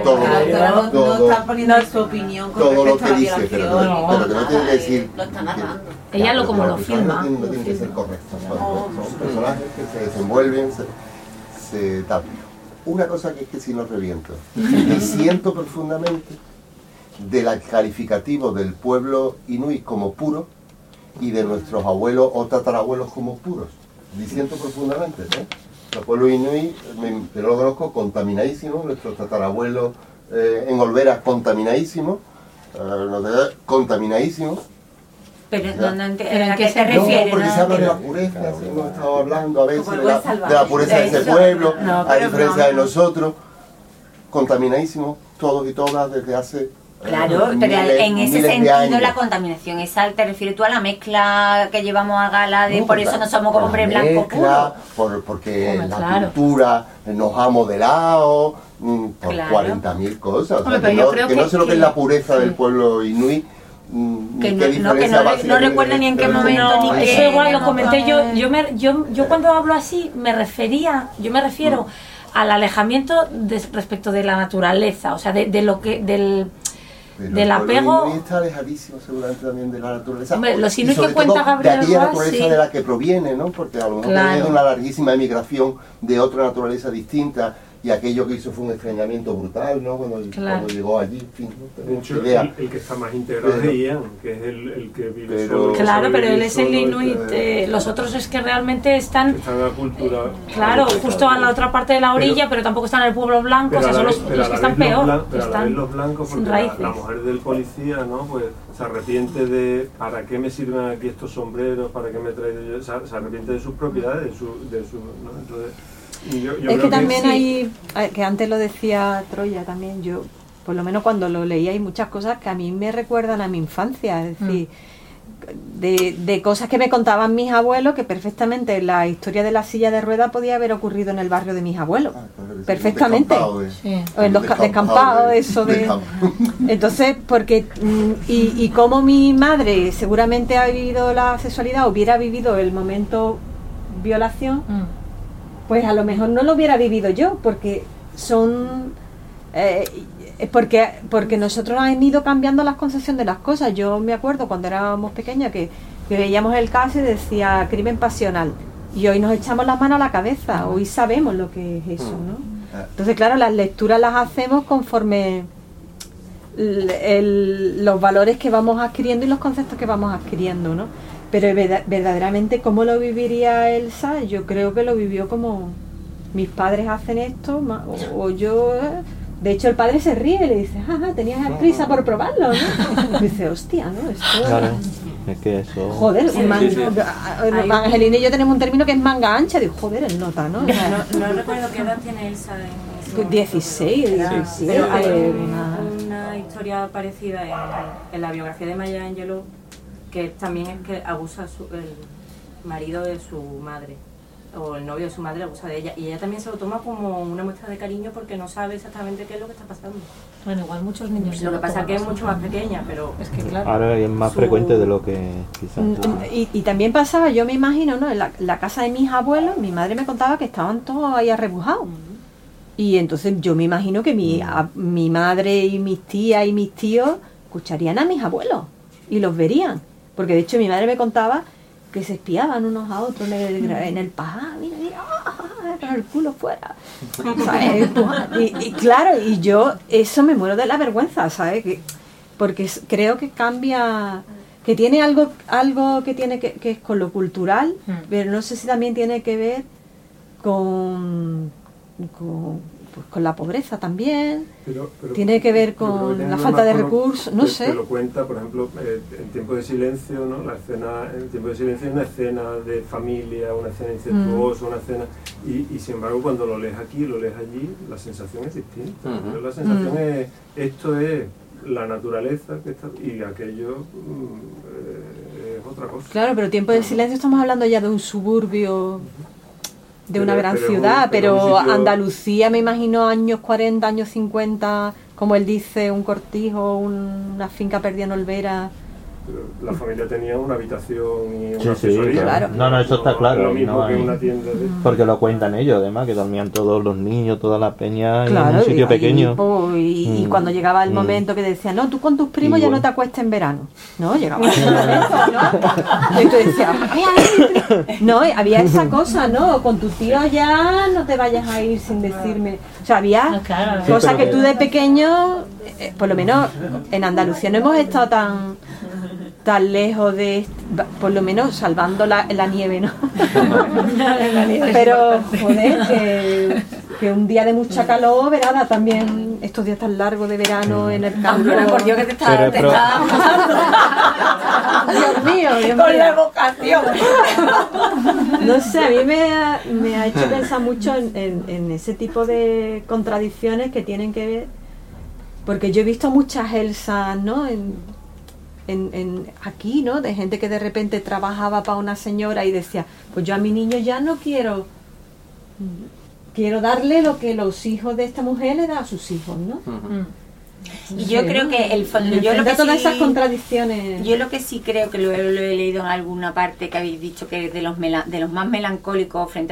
No está poniendo su opinión con todo lo que respecto a la dice, pero que no tiene que decir... Lo está narrando. Ella lo como lo filma. No tienen que ser correctos. Son personajes que se desenvuelven, se tal. Una cosa que es que si no reviento, y siento profundamente del calificativo del pueblo inuit como puro y de nuestros abuelos o tatarabuelos como puros. Disiento profundamente, ¿eh? El pueblo inuit, pero lo conozco, contaminadísimo, nuestros tatarabuelos en Olvera contaminadísimos, contaminadísimos. Pero ¿a qué te refieres? No, porque se habla de la pureza, así hemos estado hablando a veces de la pureza de ese pueblo, a diferencia de nosotros, contaminadísimos, todos y todas desde hace Claro, pero en ese sentido la contaminación esa te refieres tú a la mezcla que llevamos a gala de por eso no somos como hombre blanco puro. Porque la cultura nos ha modelado por 40.000 cosas. O sea, que no sé lo que es la pureza del pueblo inuit. No recuerdo ni en qué momento ni eso igual lo comenté yo cuando hablo así me refiero al alejamiento respecto de la naturaleza, o sea de lo que del apego. El está alejadísimo seguramente también de la naturaleza. Hombre, los inuit que cuenta Gabriel de aquella naturaleza de la que proviene, ¿no? Porque a lo mejor viene de una larguísima emigración de otra naturaleza distinta. Y aquello que hizo fue un extrañamiento brutal, ¿no? Cuando llegó allí, en fin, no tengo mucha idea. El que está más integrado es Ian, que es el que vive solo. Claro, pero él es el inuit. Los otros es que realmente están en la cultura. Claro, justo a la otra parte de la orilla, pero tampoco están en el pueblo blanco, o sea, son los que están peor. Pero a la vez los blancos, porque la mujer del policía, ¿no? Pues se arrepiente de ¿para qué me sirven aquí estos sombreros? ¿Para qué me trae yo? Se arrepiente de sus propiedades, de su ¿no? Entonces, yo es que también hay, que antes lo decía Troya también, yo por lo menos cuando lo leía hay muchas cosas que a mí me recuerdan a mi infancia, es decir, de cosas que me contaban mis abuelos, que perfectamente la historia de la silla de ruedas podía haber ocurrido en el barrio de mis abuelos, perfectamente, o en los descampados, eso de... Entonces, porque, y como mi madre seguramente ha vivido la sexualidad, hubiera vivido el momento violación, pues a lo mejor no lo hubiera vivido yo, porque son porque nosotros han ido cambiando las concepciones de las cosas. Yo me acuerdo cuando éramos pequeñas que veíamos el caso y decía crimen pasional, y hoy nos echamos las manos a la cabeza, hoy sabemos lo que es eso, ¿no? Entonces claro, las lecturas las hacemos conforme los valores que vamos adquiriendo y los conceptos que vamos adquiriendo, ¿no? Pero verdaderamente, ¿cómo lo viviría Elsa? Yo creo que lo vivió como mis padres hacen esto, o yo... De hecho, el padre se ríe y le dice, jaja, tenías prisa por probarlo, ¿no? Y dice, hostia, ¿no? Esto... Claro, es que eso... Joder, Angelina y yo tenemos un término que es manga ancha. Digo, joder, el nota, ¿no? No recuerdo qué edad tiene Elsa en 16, 17. Pero hay una historia parecida en la biografía de Maya Angelou, que también es que abusa el marido de su madre, o el novio de su madre abusa de ella, y ella también se lo toma como una muestra de cariño porque no sabe exactamente qué es lo que está pasando. Bueno, igual muchos niños... Lo que pasa es que es mucho más pequeña, pero es que claro... Ahora es más frecuente de lo que quizás... Y también pasaba, yo me imagino, ¿no? En la casa de mis abuelos, mi madre me contaba que estaban todos ahí arrebujados. Y entonces yo me imagino que mi madre y mis tías y mis tíos escucharían a mis abuelos y los verían. Porque de hecho mi madre me contaba que se espiaban unos a otros en el paja, mira, con el culo fuera. ¿Sabes? Y claro, y yo eso me muero de la vergüenza, ¿sabes? Porque creo que cambia, que tiene algo que tiene que es con lo cultural, pero no sé si también tiene que ver con la pobreza también, pero tiene que ver con la falta de recursos, no sé. Te lo cuenta, por ejemplo, en Tiempo de Silencio, ¿no? La escena, en Tiempo de Silencio es una escena de familia, una escena incestuosa, una escena... Y sin embargo, cuando lo lees aquí, lo lees allí, la sensación es distinta. La sensación es, esto es la naturaleza que está, y aquello es otra cosa. Claro, pero Tiempo de Silencio estamos hablando ya de un suburbio... de una gran ciudad, pero Andalucía me imagino años 40, años 50, como él dice, un cortijo, una finca perdida en Olvera. Pero la familia tenía una habitación y una asesoría. Claro. No, eso está claro. Lo mismo que una tienda de... Porque lo cuentan ellos, además, que dormían todos los niños, toda la peña en un sitio pequeño. Y cuando llegaba el momento que decían, no, tú con tus primos ya no te acuestes en verano. No, llegaba ese momento, ¿no? Y tú decías, no, había esa cosa, ¿no? Con tus tíos ya no te vayas a ir sin decirme. O sea, había cosas que tú de pequeño... por lo menos en Andalucía no hemos estado tan lejos de, por lo menos salvando la nieve, ¿no? Pero, joder, que un día de mucha calor, verana también, estos días tan largos de verano en el campo. Por Dios que te estaba Dios mío, con la evocación. No sé, a mí me ha hecho pensar mucho en ese tipo de contradicciones que tienen que ver, porque yo he visto muchas Elsas, ¿no? Aquí, ¿no? De gente que de repente trabajaba para una señora y decía, pues yo a mi niño ya no quiero darle lo que los hijos de esta mujer le dan a sus hijos, ¿no? Y yo creo que el fondo, yo lo que todas sí, esas contradicciones. Yo lo que sí creo, que lo he leído en alguna parte que habéis dicho, que es de los más melancólicos frente a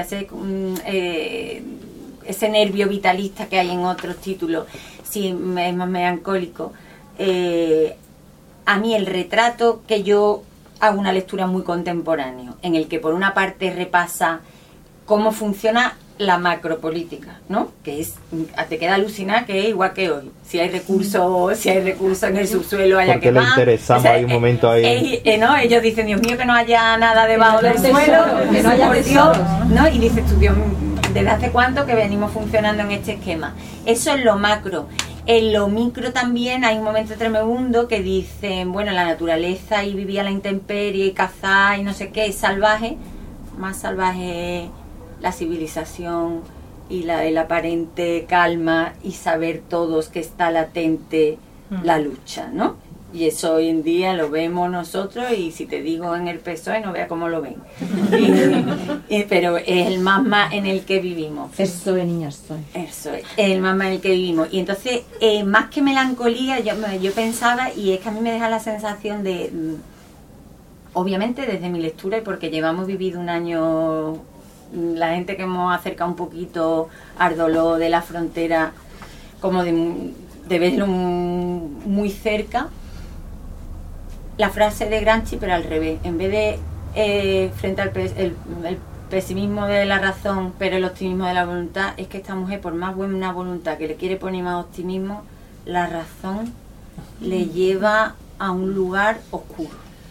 ese nervio vitalista que hay en otros títulos, sí, es más melancólico. A mí el retrato, que yo hago una lectura muy contemporánea, en el que por una parte repasa cómo funciona la macropolítica, ¿no? Que es, te queda alucinar que es igual que hoy. Si hay recursos en el subsuelo, haya que más. Porque le interesamos, hay un momento ahí. ¿no? Ellos dicen, Dios mío, que no haya nada debajo del suelo, que no haya Dios, ¿no? Y dices tú, Dios, ¿desde hace cuánto que venimos funcionando en este esquema? Eso es lo macro. En lo micro también hay un momento tremendo que dicen, bueno, la naturaleza y vivía la intemperie y cazar y no sé qué, es salvaje, más salvaje la civilización y el aparente calma y saber todos que está latente la lucha, ¿no? Y eso hoy en día lo vemos nosotros, y si te digo en el PSOE no veas cómo lo ven. Pero es el magma en el que vivimos. PSOE, niñas, soy. Eso es el magma en el que vivimos. Y entonces, más que melancolía, yo pensaba, y es que a mí me deja la sensación de, obviamente desde mi lectura y porque llevamos vivido un año, la gente que hemos acercado un poquito al dolor de la frontera, como de verlo muy cerca, la frase de Gramsci, pero al revés, en vez de frente al el pesimismo de la razón, pero el optimismo de la voluntad, es que esta mujer, por más buena voluntad que le quiere poner más optimismo, la razón le lleva a un lugar oscuro.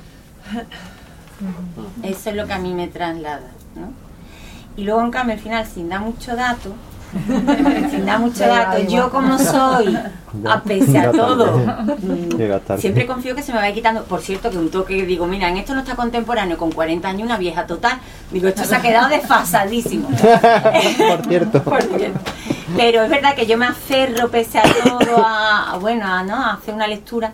Eso es lo que a mí me traslada, ¿no? Y luego, en cambio, al final, sin dar mucho dato, yo como soy, a pese a todo, siempre confío que se me va quitando. Por cierto, que un toque, digo, mira, en esto no está contemporáneo, con 40 años una vieja total, digo, esto se ha quedado desfasadísimo. Por cierto. Pero es verdad que yo me aferro pese a todo a hacer una lectura.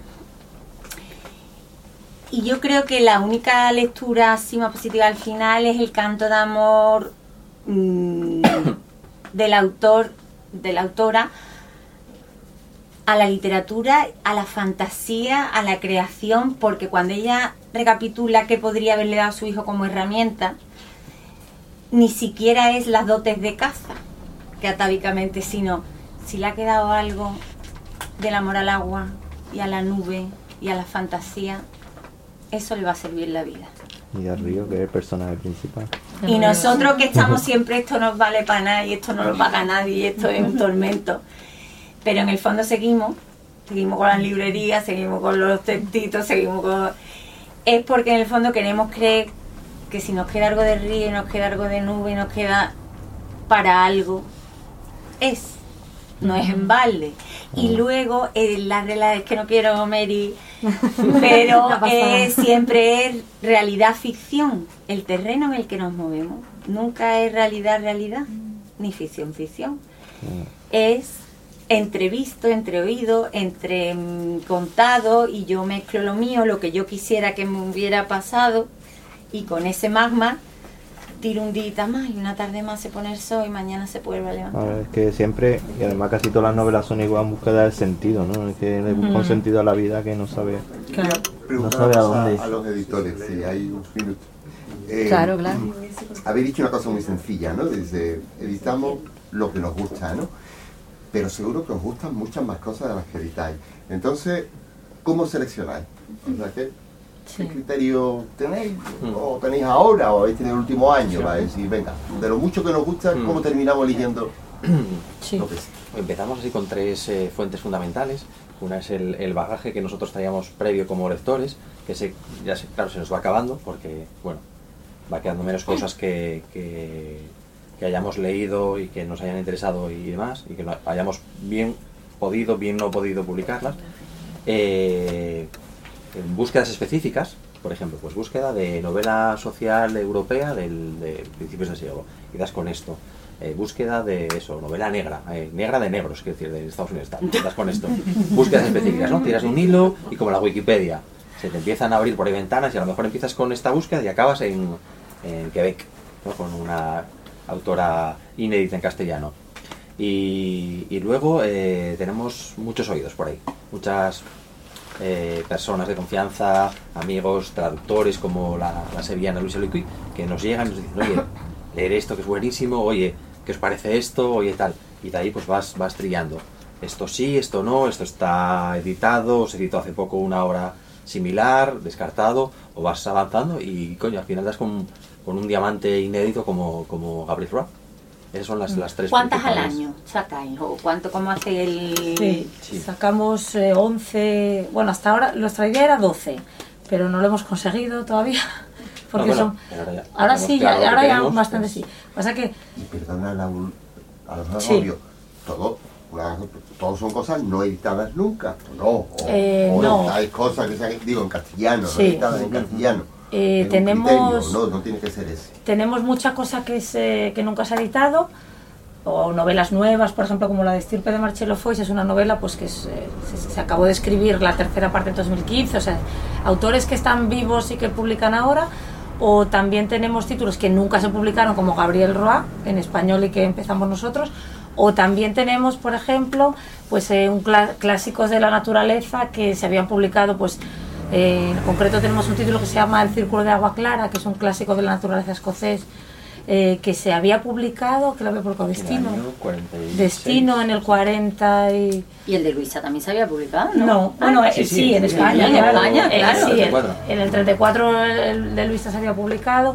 Y yo creo que la única lectura así más positiva al final es el canto de amor del autor, de la autora, a la literatura, a la fantasía, a la creación, porque cuando ella recapitula qué podría haberle dado a su hijo como herramienta, ni siquiera es las dotes de caza, que atávicamente, sino si le ha quedado algo del amor al agua y a la nube y a la fantasía, eso le va a servir la vida. Y al río, que es el personaje principal. Y nosotros que estamos siempre, esto no vale para nada y esto no lo paga nadie y esto es un tormento. Pero en el fondo seguimos con las librerías, seguimos con los textitos, seguimos con... Es porque en el fondo queremos creer que si nos queda algo de río, nos queda algo de nube, nos queda para algo, no es en balde. Y luego, la realidad es que no quiero, Mary, pero siempre es realidad ficción. El terreno en el que nos movemos nunca es realidad, ni ficción. Es entrevisto, entreoído, contado, y yo mezclo lo mío, lo que yo quisiera que me hubiera pasado, y con ese magma tiro un día más y una tarde más se pone el sol y mañana se vuelve a levantar. Es que siempre, y además casi todas las novelas son igual en búsqueda del sentido, ¿no? Es que le busca un sentido a la vida que no sabe, no sabe a dónde. A los editores, si hay un minuto. Claro. Habéis dicho una cosa muy sencilla, ¿no? Dice, editamos lo que nos gusta, ¿no? Pero seguro que os gustan muchas más cosas de las que editáis. Entonces, ¿cómo seleccionáis? O sea, ¿qué criterio tenéis? ¿O tenéis ahora? ¿O habéis tenido el último año? Para decir, venga, de lo mucho que nos gusta, ¿cómo terminamos eligiendo lo que sea? Empezamos así con 3 fuentes fundamentales. Una es el bagaje que nosotros traíamos previo como lectores, que claro, se nos va acabando porque, bueno, va quedando menos cosas que hayamos leído y que nos hayan interesado y demás, y que hayamos bien no podido publicarlas. En búsquedas específicas, por ejemplo, pues búsqueda de novela social europea de principios del siglo, y das con esto. Búsqueda de eso, novela negra de negros, quiero decir, de Estados Unidos, das con esto. Búsquedas específicas, ¿no? Tiras un hilo y como la Wikipedia, se te empiezan a abrir por ahí ventanas y a lo mejor empiezas con esta búsqueda y acabas en Quebec, ¿no? Con una autora inédita en castellano. Y luego tenemos muchos oídos por ahí, muchas personas de confianza, amigos, traductores como la sevillana Luisa Luqui, que nos llegan y nos dicen, oye, leer esto que es buenísimo, oye, ¿qué os parece esto? Oye, tal. Y de ahí pues vas trillando. Esto sí, esto no, esto está editado, se editó hace poco una obra similar, descartado, o vas avanzando y coño, al final das con un diamante inédito como Gabriel Roa. Esas son las tres. ¿Cuántas al año sacáis? ¿O cómo hace el...? Sí, sacamos 11, bueno, hasta ahora nuestra idea era 12, pero no lo hemos conseguido todavía, porque son... Ahora sí, claro, ahora ya bastante sí. Pasa que... Y perdona, obvio, todos son cosas no editadas nunca, ¿no? No. Hay cosas que se han, digo, en castellano, no editadas en castellano. Tenemos no tiene que ser ese. Tenemos mucha cosa que nunca se ha editado, o novelas nuevas, por ejemplo, como la de Estirpe de Marcelo Foix, es una novela pues que se acabó de escribir la tercera parte en 2015, o sea, autores que están vivos y que publican ahora, o también tenemos títulos que nunca se publicaron, como Gabriel Roa, en español y que empezamos nosotros, o también tenemos, por ejemplo, pues clásicos de la naturaleza que se habían publicado, pues en concreto tenemos un título que se llama El Círculo de Agua Clara, que es un clásico de la naturaleza escocés, que se había publicado, que lo había publicado Destino en el 40 y el de Luisa también se había publicado, ¿no? No, bueno, sí, en España, claro. Sí, en el 34 el de Luisa se había publicado.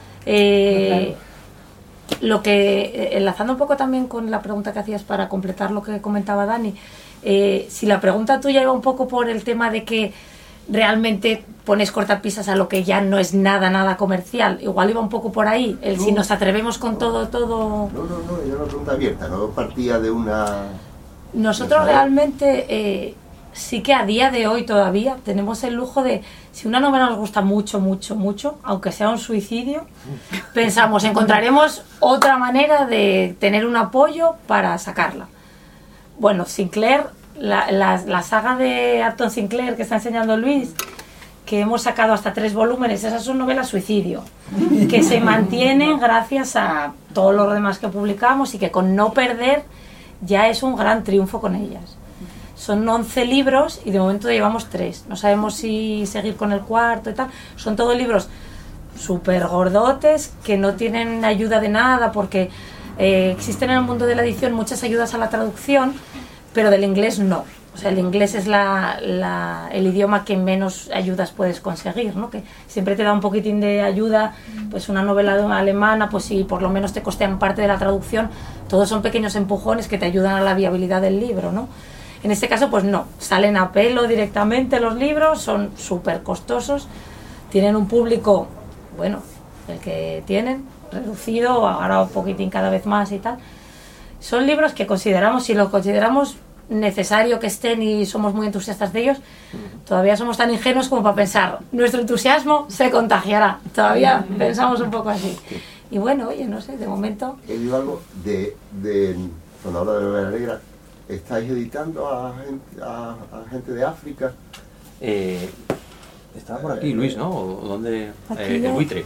Lo que, enlazando un poco también con la pregunta que hacías para completar lo que comentaba Dani, si la pregunta tuya iba un poco por el tema de que realmente pones cortapisas a lo que ya no es nada comercial, igual iba un poco por ahí, si nos atrevemos con todo... No, era una pregunta abierta, no partía de una... Nosotros realmente sí que a día de hoy todavía tenemos el lujo de, si una novela nos gusta mucho, aunque sea un suicidio, pensamos, encontraremos otra manera de tener un apoyo para sacarla. Bueno, Sinclair, la saga de Upton Sinclair que está enseñando Luis, que hemos sacado hasta 3 volúmenes, esas son novelas suicidio, que se mantienen gracias a todo lo demás que publicamos y que con no perder ya es un gran triunfo con ellas. Son 11 libros y de momento llevamos 3. No sabemos si seguir con el 4 y tal. Son todos libros súper gordotes que no tienen ayuda de nada porque existen en el mundo de la edición muchas ayudas a la traducción, pero del inglés no. O sea, el inglés es el idioma que menos ayudas puedes conseguir, ¿no? Que siempre te da un poquitín de ayuda, pues una novela alemana, pues si por lo menos te costean parte de la traducción, todos son pequeños empujones que te ayudan a la viabilidad del libro, ¿no? En este caso, pues no, salen a pelo directamente los libros, son súper costosos, tienen un público, bueno, el que tienen, reducido, ahora un poquitín cada vez más y tal. Son libros que consideramos, si los consideramos necesario que estén y somos muy entusiastas de ellos, todavía somos tan ingenuos como para pensar, nuestro entusiasmo se contagiará, todavía pensamos un poco así. Y bueno, oye, no sé, de momento... He dicho algo cuando hablo de novela negra, ¿estáis editando a gente de África? Estaba por aquí Luis, ¿no? ¿O dónde? El buitre.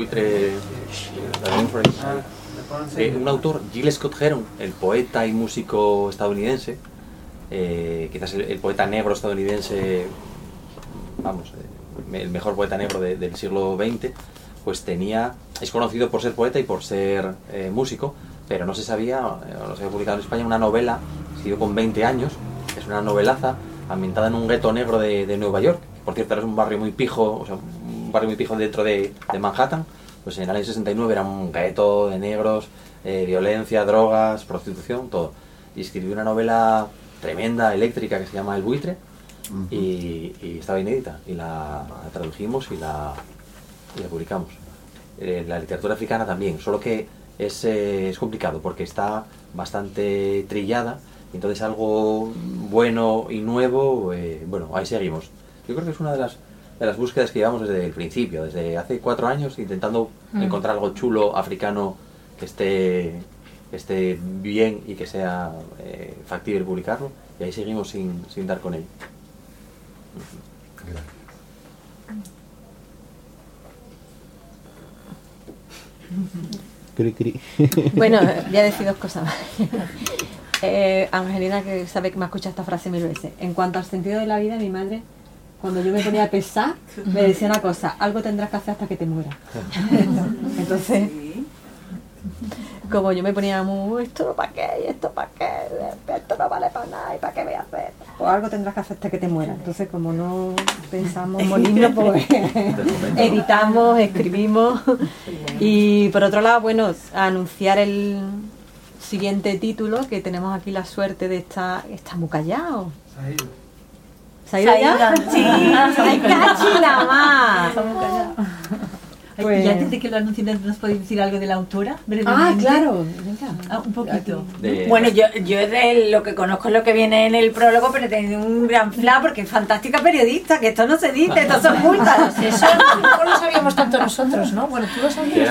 Un autor, Gilles Scott Heron, el poeta y músico estadounidense, quizás el poeta negro estadounidense, vamos, el mejor poeta negro del siglo XX, pues es conocido por ser poeta y por ser músico, pero no se había publicado en España una novela, escribió con 20 años, es una novelaza ambientada en un gueto negro de Nueva York. Por cierto, era un barrio muy pijo, dentro de Manhattan. Pues en el año 69 era un gueto de negros, violencia, drogas, prostitución, todo. Y escribió una novela tremenda, eléctrica, que se llama El buitre, y estaba inédita, y la tradujimos y la publicamos. La literatura africana también, solo que es complicado porque está bastante trillada, y entonces algo bueno y nuevo, bueno, ahí seguimos. Yo creo que es una de las búsquedas que llevamos desde el principio, desde hace 4 años, intentando encontrar algo chulo, africano, que esté bien y que sea factible publicarlo, y ahí seguimos sin dar con ello. Cri, cri. Bueno, voy a decir 2 cosas más. Angelina, que sabe que me ha escuchado esta frase 1000 veces. En cuanto al sentido de la vida, mi madre, cuando yo me ponía a pensar, me decía una cosa: algo tendrás que hacer hasta que te mueras. Entonces, como yo me ponía muy, esto para qué, y esto para qué, esto no vale para nada, y para qué voy a hacer, pues algo tendrás que hacer hasta que te mueras. Entonces, como no pensamos morirnos, pues editamos, escribimos. Y por otro lado, bueno, anunciar el siguiente título, que tenemos aquí la suerte de estar muy callado. ¿Se ha ido ya? Sí. ¡Ay, cachina más! Pues... Y antes de que lo anuncien, ¿nos podéis decir algo de la autora? Ah, claro. Un poquito. Bueno, yo de lo que conozco es lo que viene en el prólogo, pero he tenido un gran flash porque es fantástica periodista, que esto no se dice, esto se oculta. Eso no lo sabíamos tanto nosotros, ¿no? Bueno, tú lo sabías.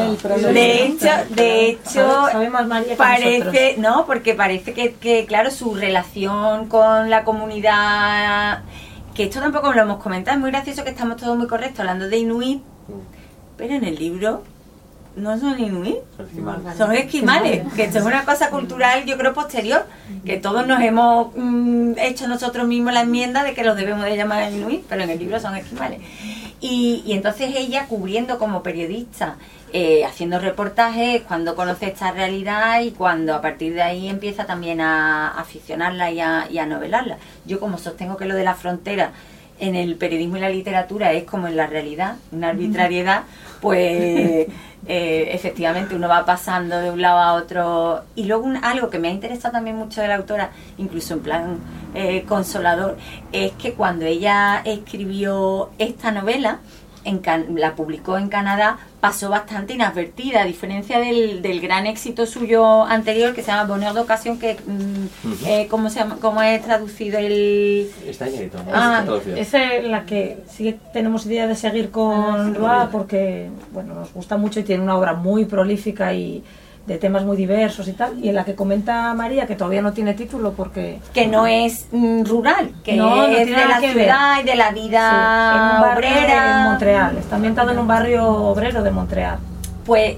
De hecho, sabe más María que parece, nosotros. ¿no? Porque parece que, claro, su relación con la comunidad, que esto tampoco lo hemos comentado, es muy gracioso que estamos todos muy correctos hablando de Inuit, pero en el libro no son inuit, son esquimales, que esto es una cosa cultural, yo creo, posterior, que todos nos hemos hecho nosotros mismos la enmienda de que los debemos de llamar inuit, pero en el libro son esquimales. Y entonces ella, cubriendo como periodista, haciendo reportajes, cuando conoce esta realidad y cuando a partir de ahí empieza también a aficionarla y a novelarla. Yo, como sostengo que lo de la frontera en el periodismo y la literatura es como en la realidad, una arbitrariedad, pues efectivamente uno va pasando de un lado a otro. Y luego algo que me ha interesado también mucho de la autora, incluso en plan consolador, es que cuando ella escribió esta novela, la publicó en Canadá, pasó bastante inadvertida, a diferencia del gran éxito suyo anterior, que se llama Bonheur d'Occasion, que ¿cómo se llama? ¿Cómo es traducido el...? Está inédito. Esa es la que sí que tenemos idea de seguir con Loa, porque bueno, nos gusta mucho y tiene una obra muy prolífica y de temas muy diversos y tal, y en la que comenta María que todavía no tiene título porque... Que no es rural, que no es de la ciudad y de la vida en un barrio obrera. En Montreal, está ambientado en un barrio obrero de Montreal. Pues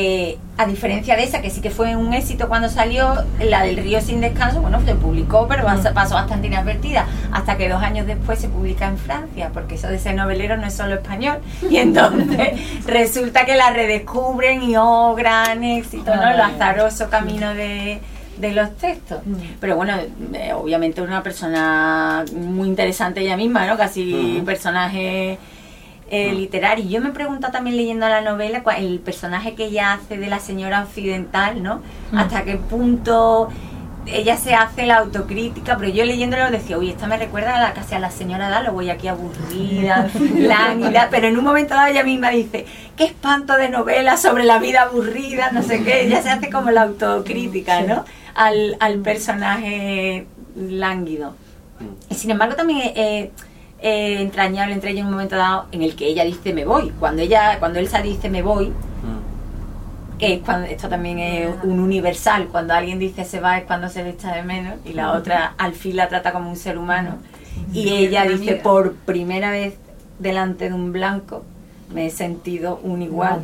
a diferencia de esa, que sí que fue un éxito cuando salió, la del Río sin descanso, bueno, se publicó, pero pasó bastante inadvertida, hasta que 2 años después se publica en Francia, porque eso de ser novelero no es solo español, y entonces resulta que la redescubren y gran éxito, ¿no? El azaroso camino de los textos. Pero bueno, obviamente una persona muy interesante ella misma, ¿no? Casi personaje literario. Yo me pregunto también, leyendo la novela, el personaje que ella hace de la señora occidental, ¿no? Hasta qué punto ella se hace la autocrítica, pero yo leyéndolo decía, uy, esta me recuerda casi a la señora Dalloway, aquí aburrida, lánguida, pero en un momento dado ella misma dice, qué espanto de novela sobre la vida aburrida, no sé qué, ella se hace como la autocrítica, ¿no? Al personaje lánguido. Y sin embargo también entrañable entre ellos un momento dado en el que ella dice me voy, cuando Elsa dice me voy, que es cuando, esto también es un universal, cuando alguien dice se va es cuando se le echa de menos, y la otra al fin la trata como un ser humano, y ella dice por primera vez delante de un blanco me he sentido un igual.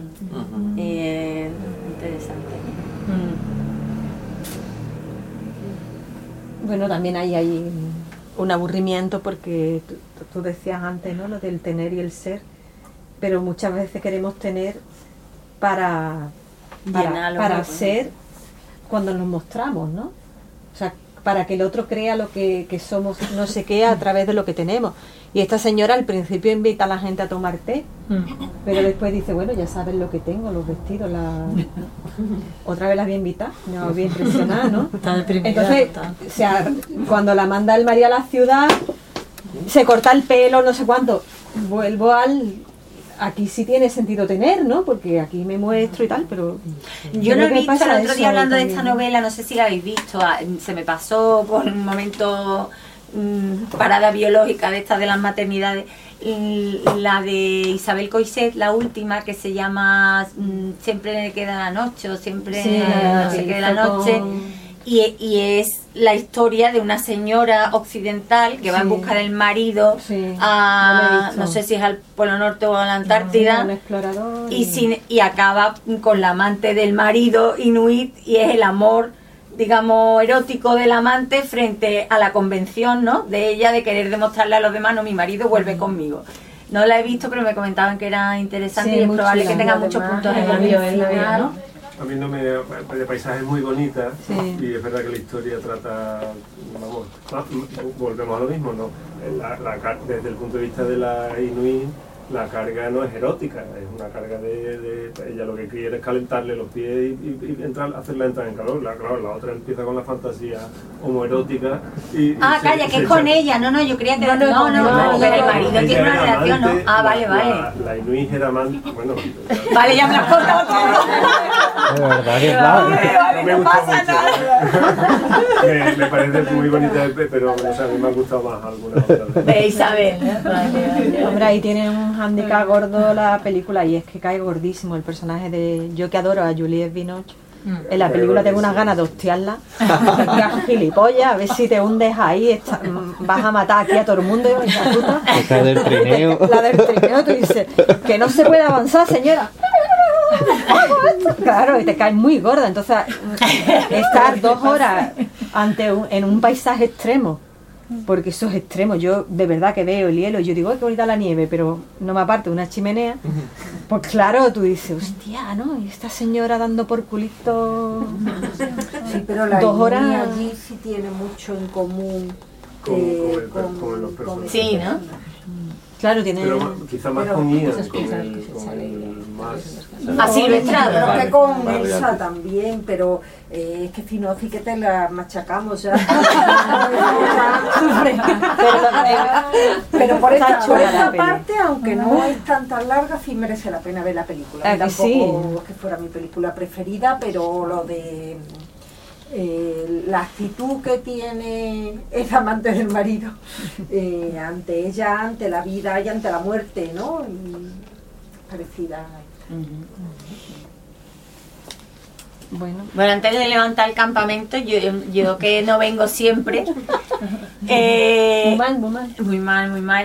Interesante. Bueno, también hay un aburrimiento, porque tú decías antes, ¿no? Lo del tener y el ser, pero muchas veces queremos tener para ser cuando nos mostramos, ¿no? O sea, para que el otro crea lo que somos, no sé qué, a través de lo que tenemos. Y esta señora al principio invita a la gente a tomar té, pero después dice, bueno, ya sabes lo que tengo, los vestidos, otra vez las voy a invitar, me había impresionado, ¿no? Entonces, o sea, cuando la manda el María a la ciudad, se corta el pelo, no sé cuánto, vuelvo aquí sí tiene sentido tener, ¿no? Porque aquí me muestro y tal, pero... Yo lo he visto el otro día hablando de esta novela, no sé si la habéis visto, se me pasó por un momento parada biológica de estas de las maternidades, la de Isabel Coixet, la última, que se llama Siempre queda la noche, o siempre no sé qué de la noche, y es la historia de una señora occidental que va en busca del marido no sé si es al Polo Norte o a la Antártida, un explorador y acaba con la amante del marido inuit, y es el amor, digamos, erótico del amante frente a la convención, ¿no?, de ella de querer demostrarle a los demás, no, mi marido vuelve conmigo. No la he visto, pero me comentaban que era interesante, y es probable que tenga muchos puntos en común, ¿no? A mí de paisajes muy bonitas, y es verdad que la historia trata, vamos, volvemos a lo mismo, ¿no? Desde el punto de vista de la inuit, la carga no es erótica, es una carga de ella lo que quiere es calentarle los pies y hacerla entrar en calor. Claro, la otra empieza con la fantasía homoerótica calla, que es con ella, no, yo creía que no, pero el marido tiene una relación, ¿no? Vale. La inuit era amante, bueno... Vale, ya me has contado todo. De verdad que claro. No pasa nada. Me parece muy bonita, pero a mí me ha gustado más alguna otra. De Isabel. Hombre, ahí tiene un handicap gordo la película, y es que cae gordísimo el personaje de... Yo que adoro a Juliette Binoche, en la película tengo unas ganas de hostiarla, gilipollas, a ver si te hundes ahí, vas a matar aquí a todo el mundo. La del trineo. La del trineo, tú dices, que no se puede avanzar, señora. Claro, y te caes muy gorda. Entonces, estar 2 horas en un paisaje extremo, porque eso es extremo. Yo de verdad que veo el hielo y yo digo, ¡ay, qué bonita la nieve! Pero no me aparte una chimenea. Pues claro, tú dices, hostia, ¿no? Y esta señora dando por culito... Sí, pero la 2 horas allí sí tiene mucho en común con los personajes. Sí, ¿no? Claro, tiene... Pero quizá más con Ian, con el más... Silvestrado. Creo que con Elsa también, pero es que Finozi que te la machacamos ya. Pero por esta parte, aunque no es tan larga, sí merece la pena ver la película. Tampoco es que fuera mi película preferida, pero lo de... la actitud que tiene el amante del marido ante ella, ante la vida y ante la muerte, ¿no? Y parecida a esta. Bueno, antes de levantar el campamento, yo que no vengo siempre, muy mal,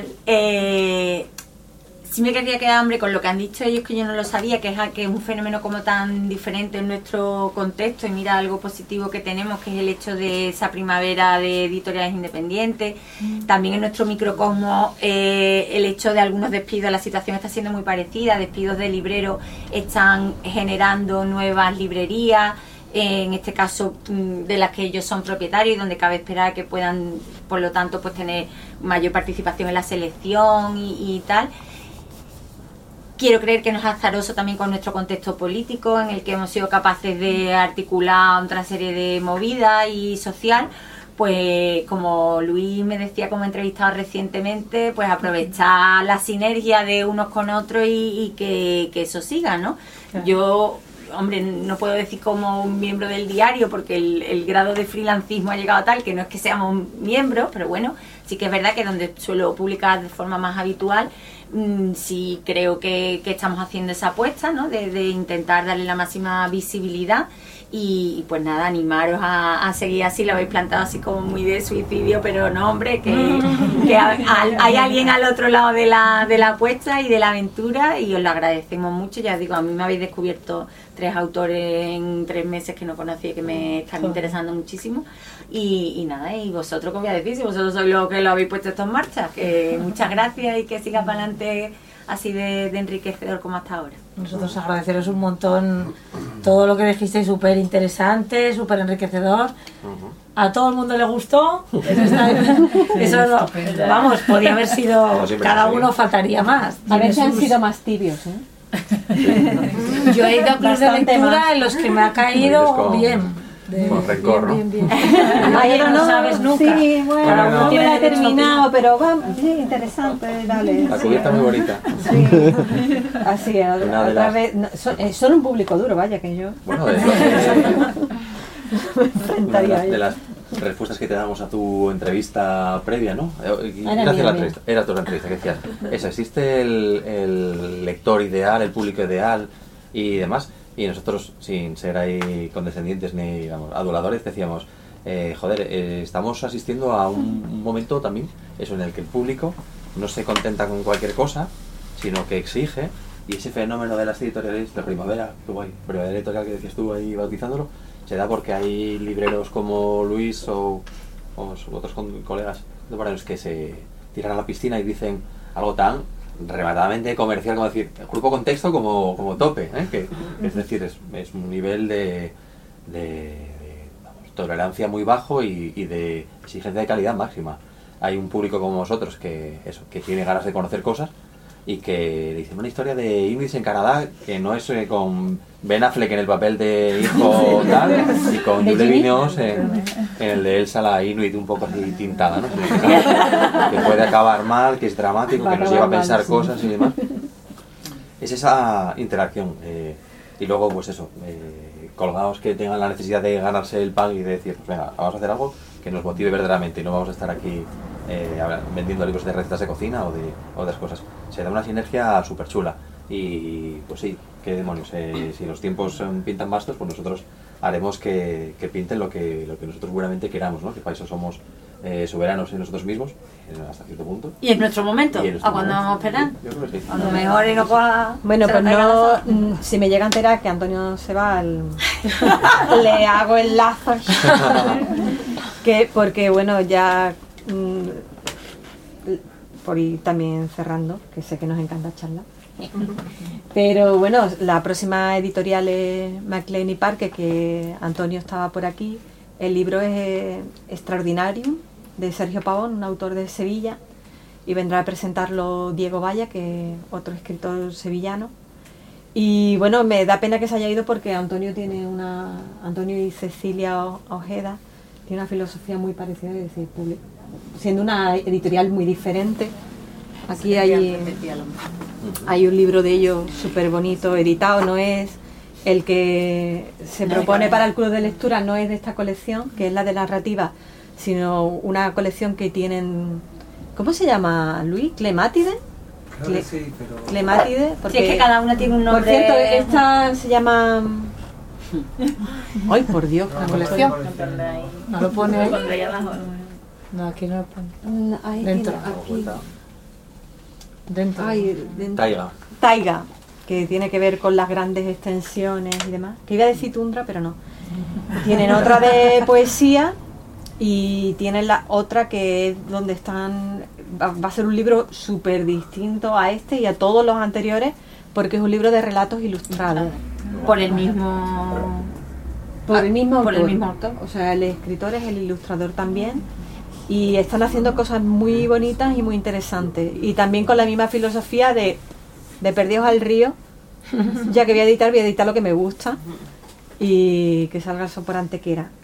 sí me quería quedar, hombre, con lo que han dicho ellos, que yo no lo sabía, que es un fenómeno como tan diferente en nuestro contexto, y mira algo positivo que tenemos, que es el hecho de esa primavera de editoriales independientes. También en nuestro microcosmos, el hecho de algunos despidos, la situación está siendo muy parecida, despidos de libreros están generando nuevas librerías, en este caso de las que ellos son propietarios, y donde cabe esperar que puedan, por lo tanto, pues tener mayor participación en la selección y tal. Quiero creer que no es azaroso también con nuestro contexto político, en el que hemos sido capaces de articular otra serie de movidas y social, pues como Luis me decía como entrevistado recientemente, pues aprovechar la sinergia de unos con otros y que eso siga, ¿no? Claro. Yo, hombre, no puedo decir como un miembro del diario, porque el grado de freelancismo ha llegado a tal que no es que seamos miembros, pero bueno, sí que es verdad que donde suelo publicar de forma más habitual, sí creo que estamos haciendo esa apuesta, ¿no? De intentar darle la máxima visibilidad, y pues nada, animaros a seguir así. Lo habéis plantado así como muy de suicidio, pero no, hombre, que hay alguien al otro lado de la apuesta y de la aventura, y os lo agradecemos mucho. Ya os digo, a mí me habéis descubierto 3 autores en 3 meses que no conocía, que me están interesando muchísimo, y nada, y vosotros, ¿qué os voy a decir? Si vosotros sois los que lo habéis puesto esto en marcha, que muchas gracias, y que siga para adelante así de enriquecedor como hasta ahora. Nosotros agradeceros un montón todo lo que dijisteis, súper interesante, súper enriquecedor. a todo el mundo le gustó. Eso no, vamos, podía haber sido, cada uno faltaría más. A veces han sido más tibios, ¿eh? Yo he ido a clubes de lectura en los que me ha caído bien. Con rencor, ¿no? Bien. Ayer no sabes nunca. Sí, bueno, no tiene terminado, pero va bien interesante, dale. La cubierta muy bonita. Sí. Así es, otra vez. No, son un público duro, vaya que yo. Bueno, una de las respuestas que te damos a tu entrevista previa, ¿no? Era tu entrevista, que decías, eso, existe el lector ideal, el público ideal y demás. Y nosotros, sin ser ahí condescendientes ni, digamos, aduladores, decíamos, estamos asistiendo a un momento también, eso, en el que el público no se contenta con cualquier cosa, sino que exige, y ese fenómeno de las editoriales de primavera, que guay, primavera editorial que decías tú ahí bautizándolo, se da porque hay libreros como Luis o otros colegas contemporáneos que se tiran a la piscina y dicen algo tan rematadamente comercial, como decir, grupo contexto como tope, ¿eh? Que es decir, es un nivel de tolerancia muy bajo y de exigencia de calidad máxima. Hay un público como vosotros que tiene ganas de conocer cosas y que dice una historia de Inuits en Canadá que no es con Ben Affleck en el papel de hijo tal y con Julie Viñols en el de Elsa la Inuit un poco así tintada, ¿no? Que puede acabar mal, que es dramático, que nos lleva a pensar cosas y demás. Es esa interacción y luego pues eso, colgados que tengan la necesidad de ganarse el pan y de decir, pues venga, vamos a hacer algo que nos motive verdaderamente y no vamos a estar aquí vendiendo libros de recetas de cocina o de otras cosas. Se da una sinergia súper chula y pues sí, qué demonios, si los tiempos pintan bastos, pues nosotros haremos que pinten lo que nosotros buenamente queramos, ¿no? Que para eso somos soberanos en nosotros mismos hasta cierto punto. Y en nuestro momento, ¿a cuando vamos a esperar? Yo creo que sí. A lo mejor y no pueda... Bueno, pues no, si me llega a enterar que Antonio se va, le hago el lazo. Porque bueno, ya por ir también cerrando, que sé que nos encanta charlar. Pero bueno, la próxima editorial es MacLean y Parker, que Antonio estaba por aquí. El libro es Extraordinarium, de Sergio Pavón, un autor de Sevilla, y vendrá a presentarlo Diego Valla, que es otro escritor sevillano. Y bueno, me da pena que se haya ido porque Antonio y Cecilia Ojeda tiene una filosofía muy parecida, es decir, siendo una editorial muy diferente. Aquí hay un libro de ellos súper bonito, editado, no es el que se propone para el club de lectura, no es de esta colección, que es la de narrativa, sino una colección que tienen, ¿cómo se llama, Luis? ¿Clemátide? Claro, sí, pero... Clemátide, porque... Sí, es que cada una tiene un nombre... Por cierto, esta se llama... ¡Ay, por Dios! La colección. No lo pone ahí. No, aquí no lo pone. Ahí Dentro. Aquí. Dentro. Taiga, que tiene que ver con las grandes extensiones y demás. Que iba a decir tundra, pero no. Tienen otra de poesía y tienen la otra que es donde están... Va a ser un libro súper distinto a este y a todos los anteriores, porque es un libro de relatos ilustrados. Por el mismo autor. O sea, el escritor es el ilustrador también. Y están haciendo cosas muy bonitas y muy interesantes. Y también con la misma filosofía de Perdidos al río. Ya que voy a editar lo que me gusta. Y que salga eso por Antequera.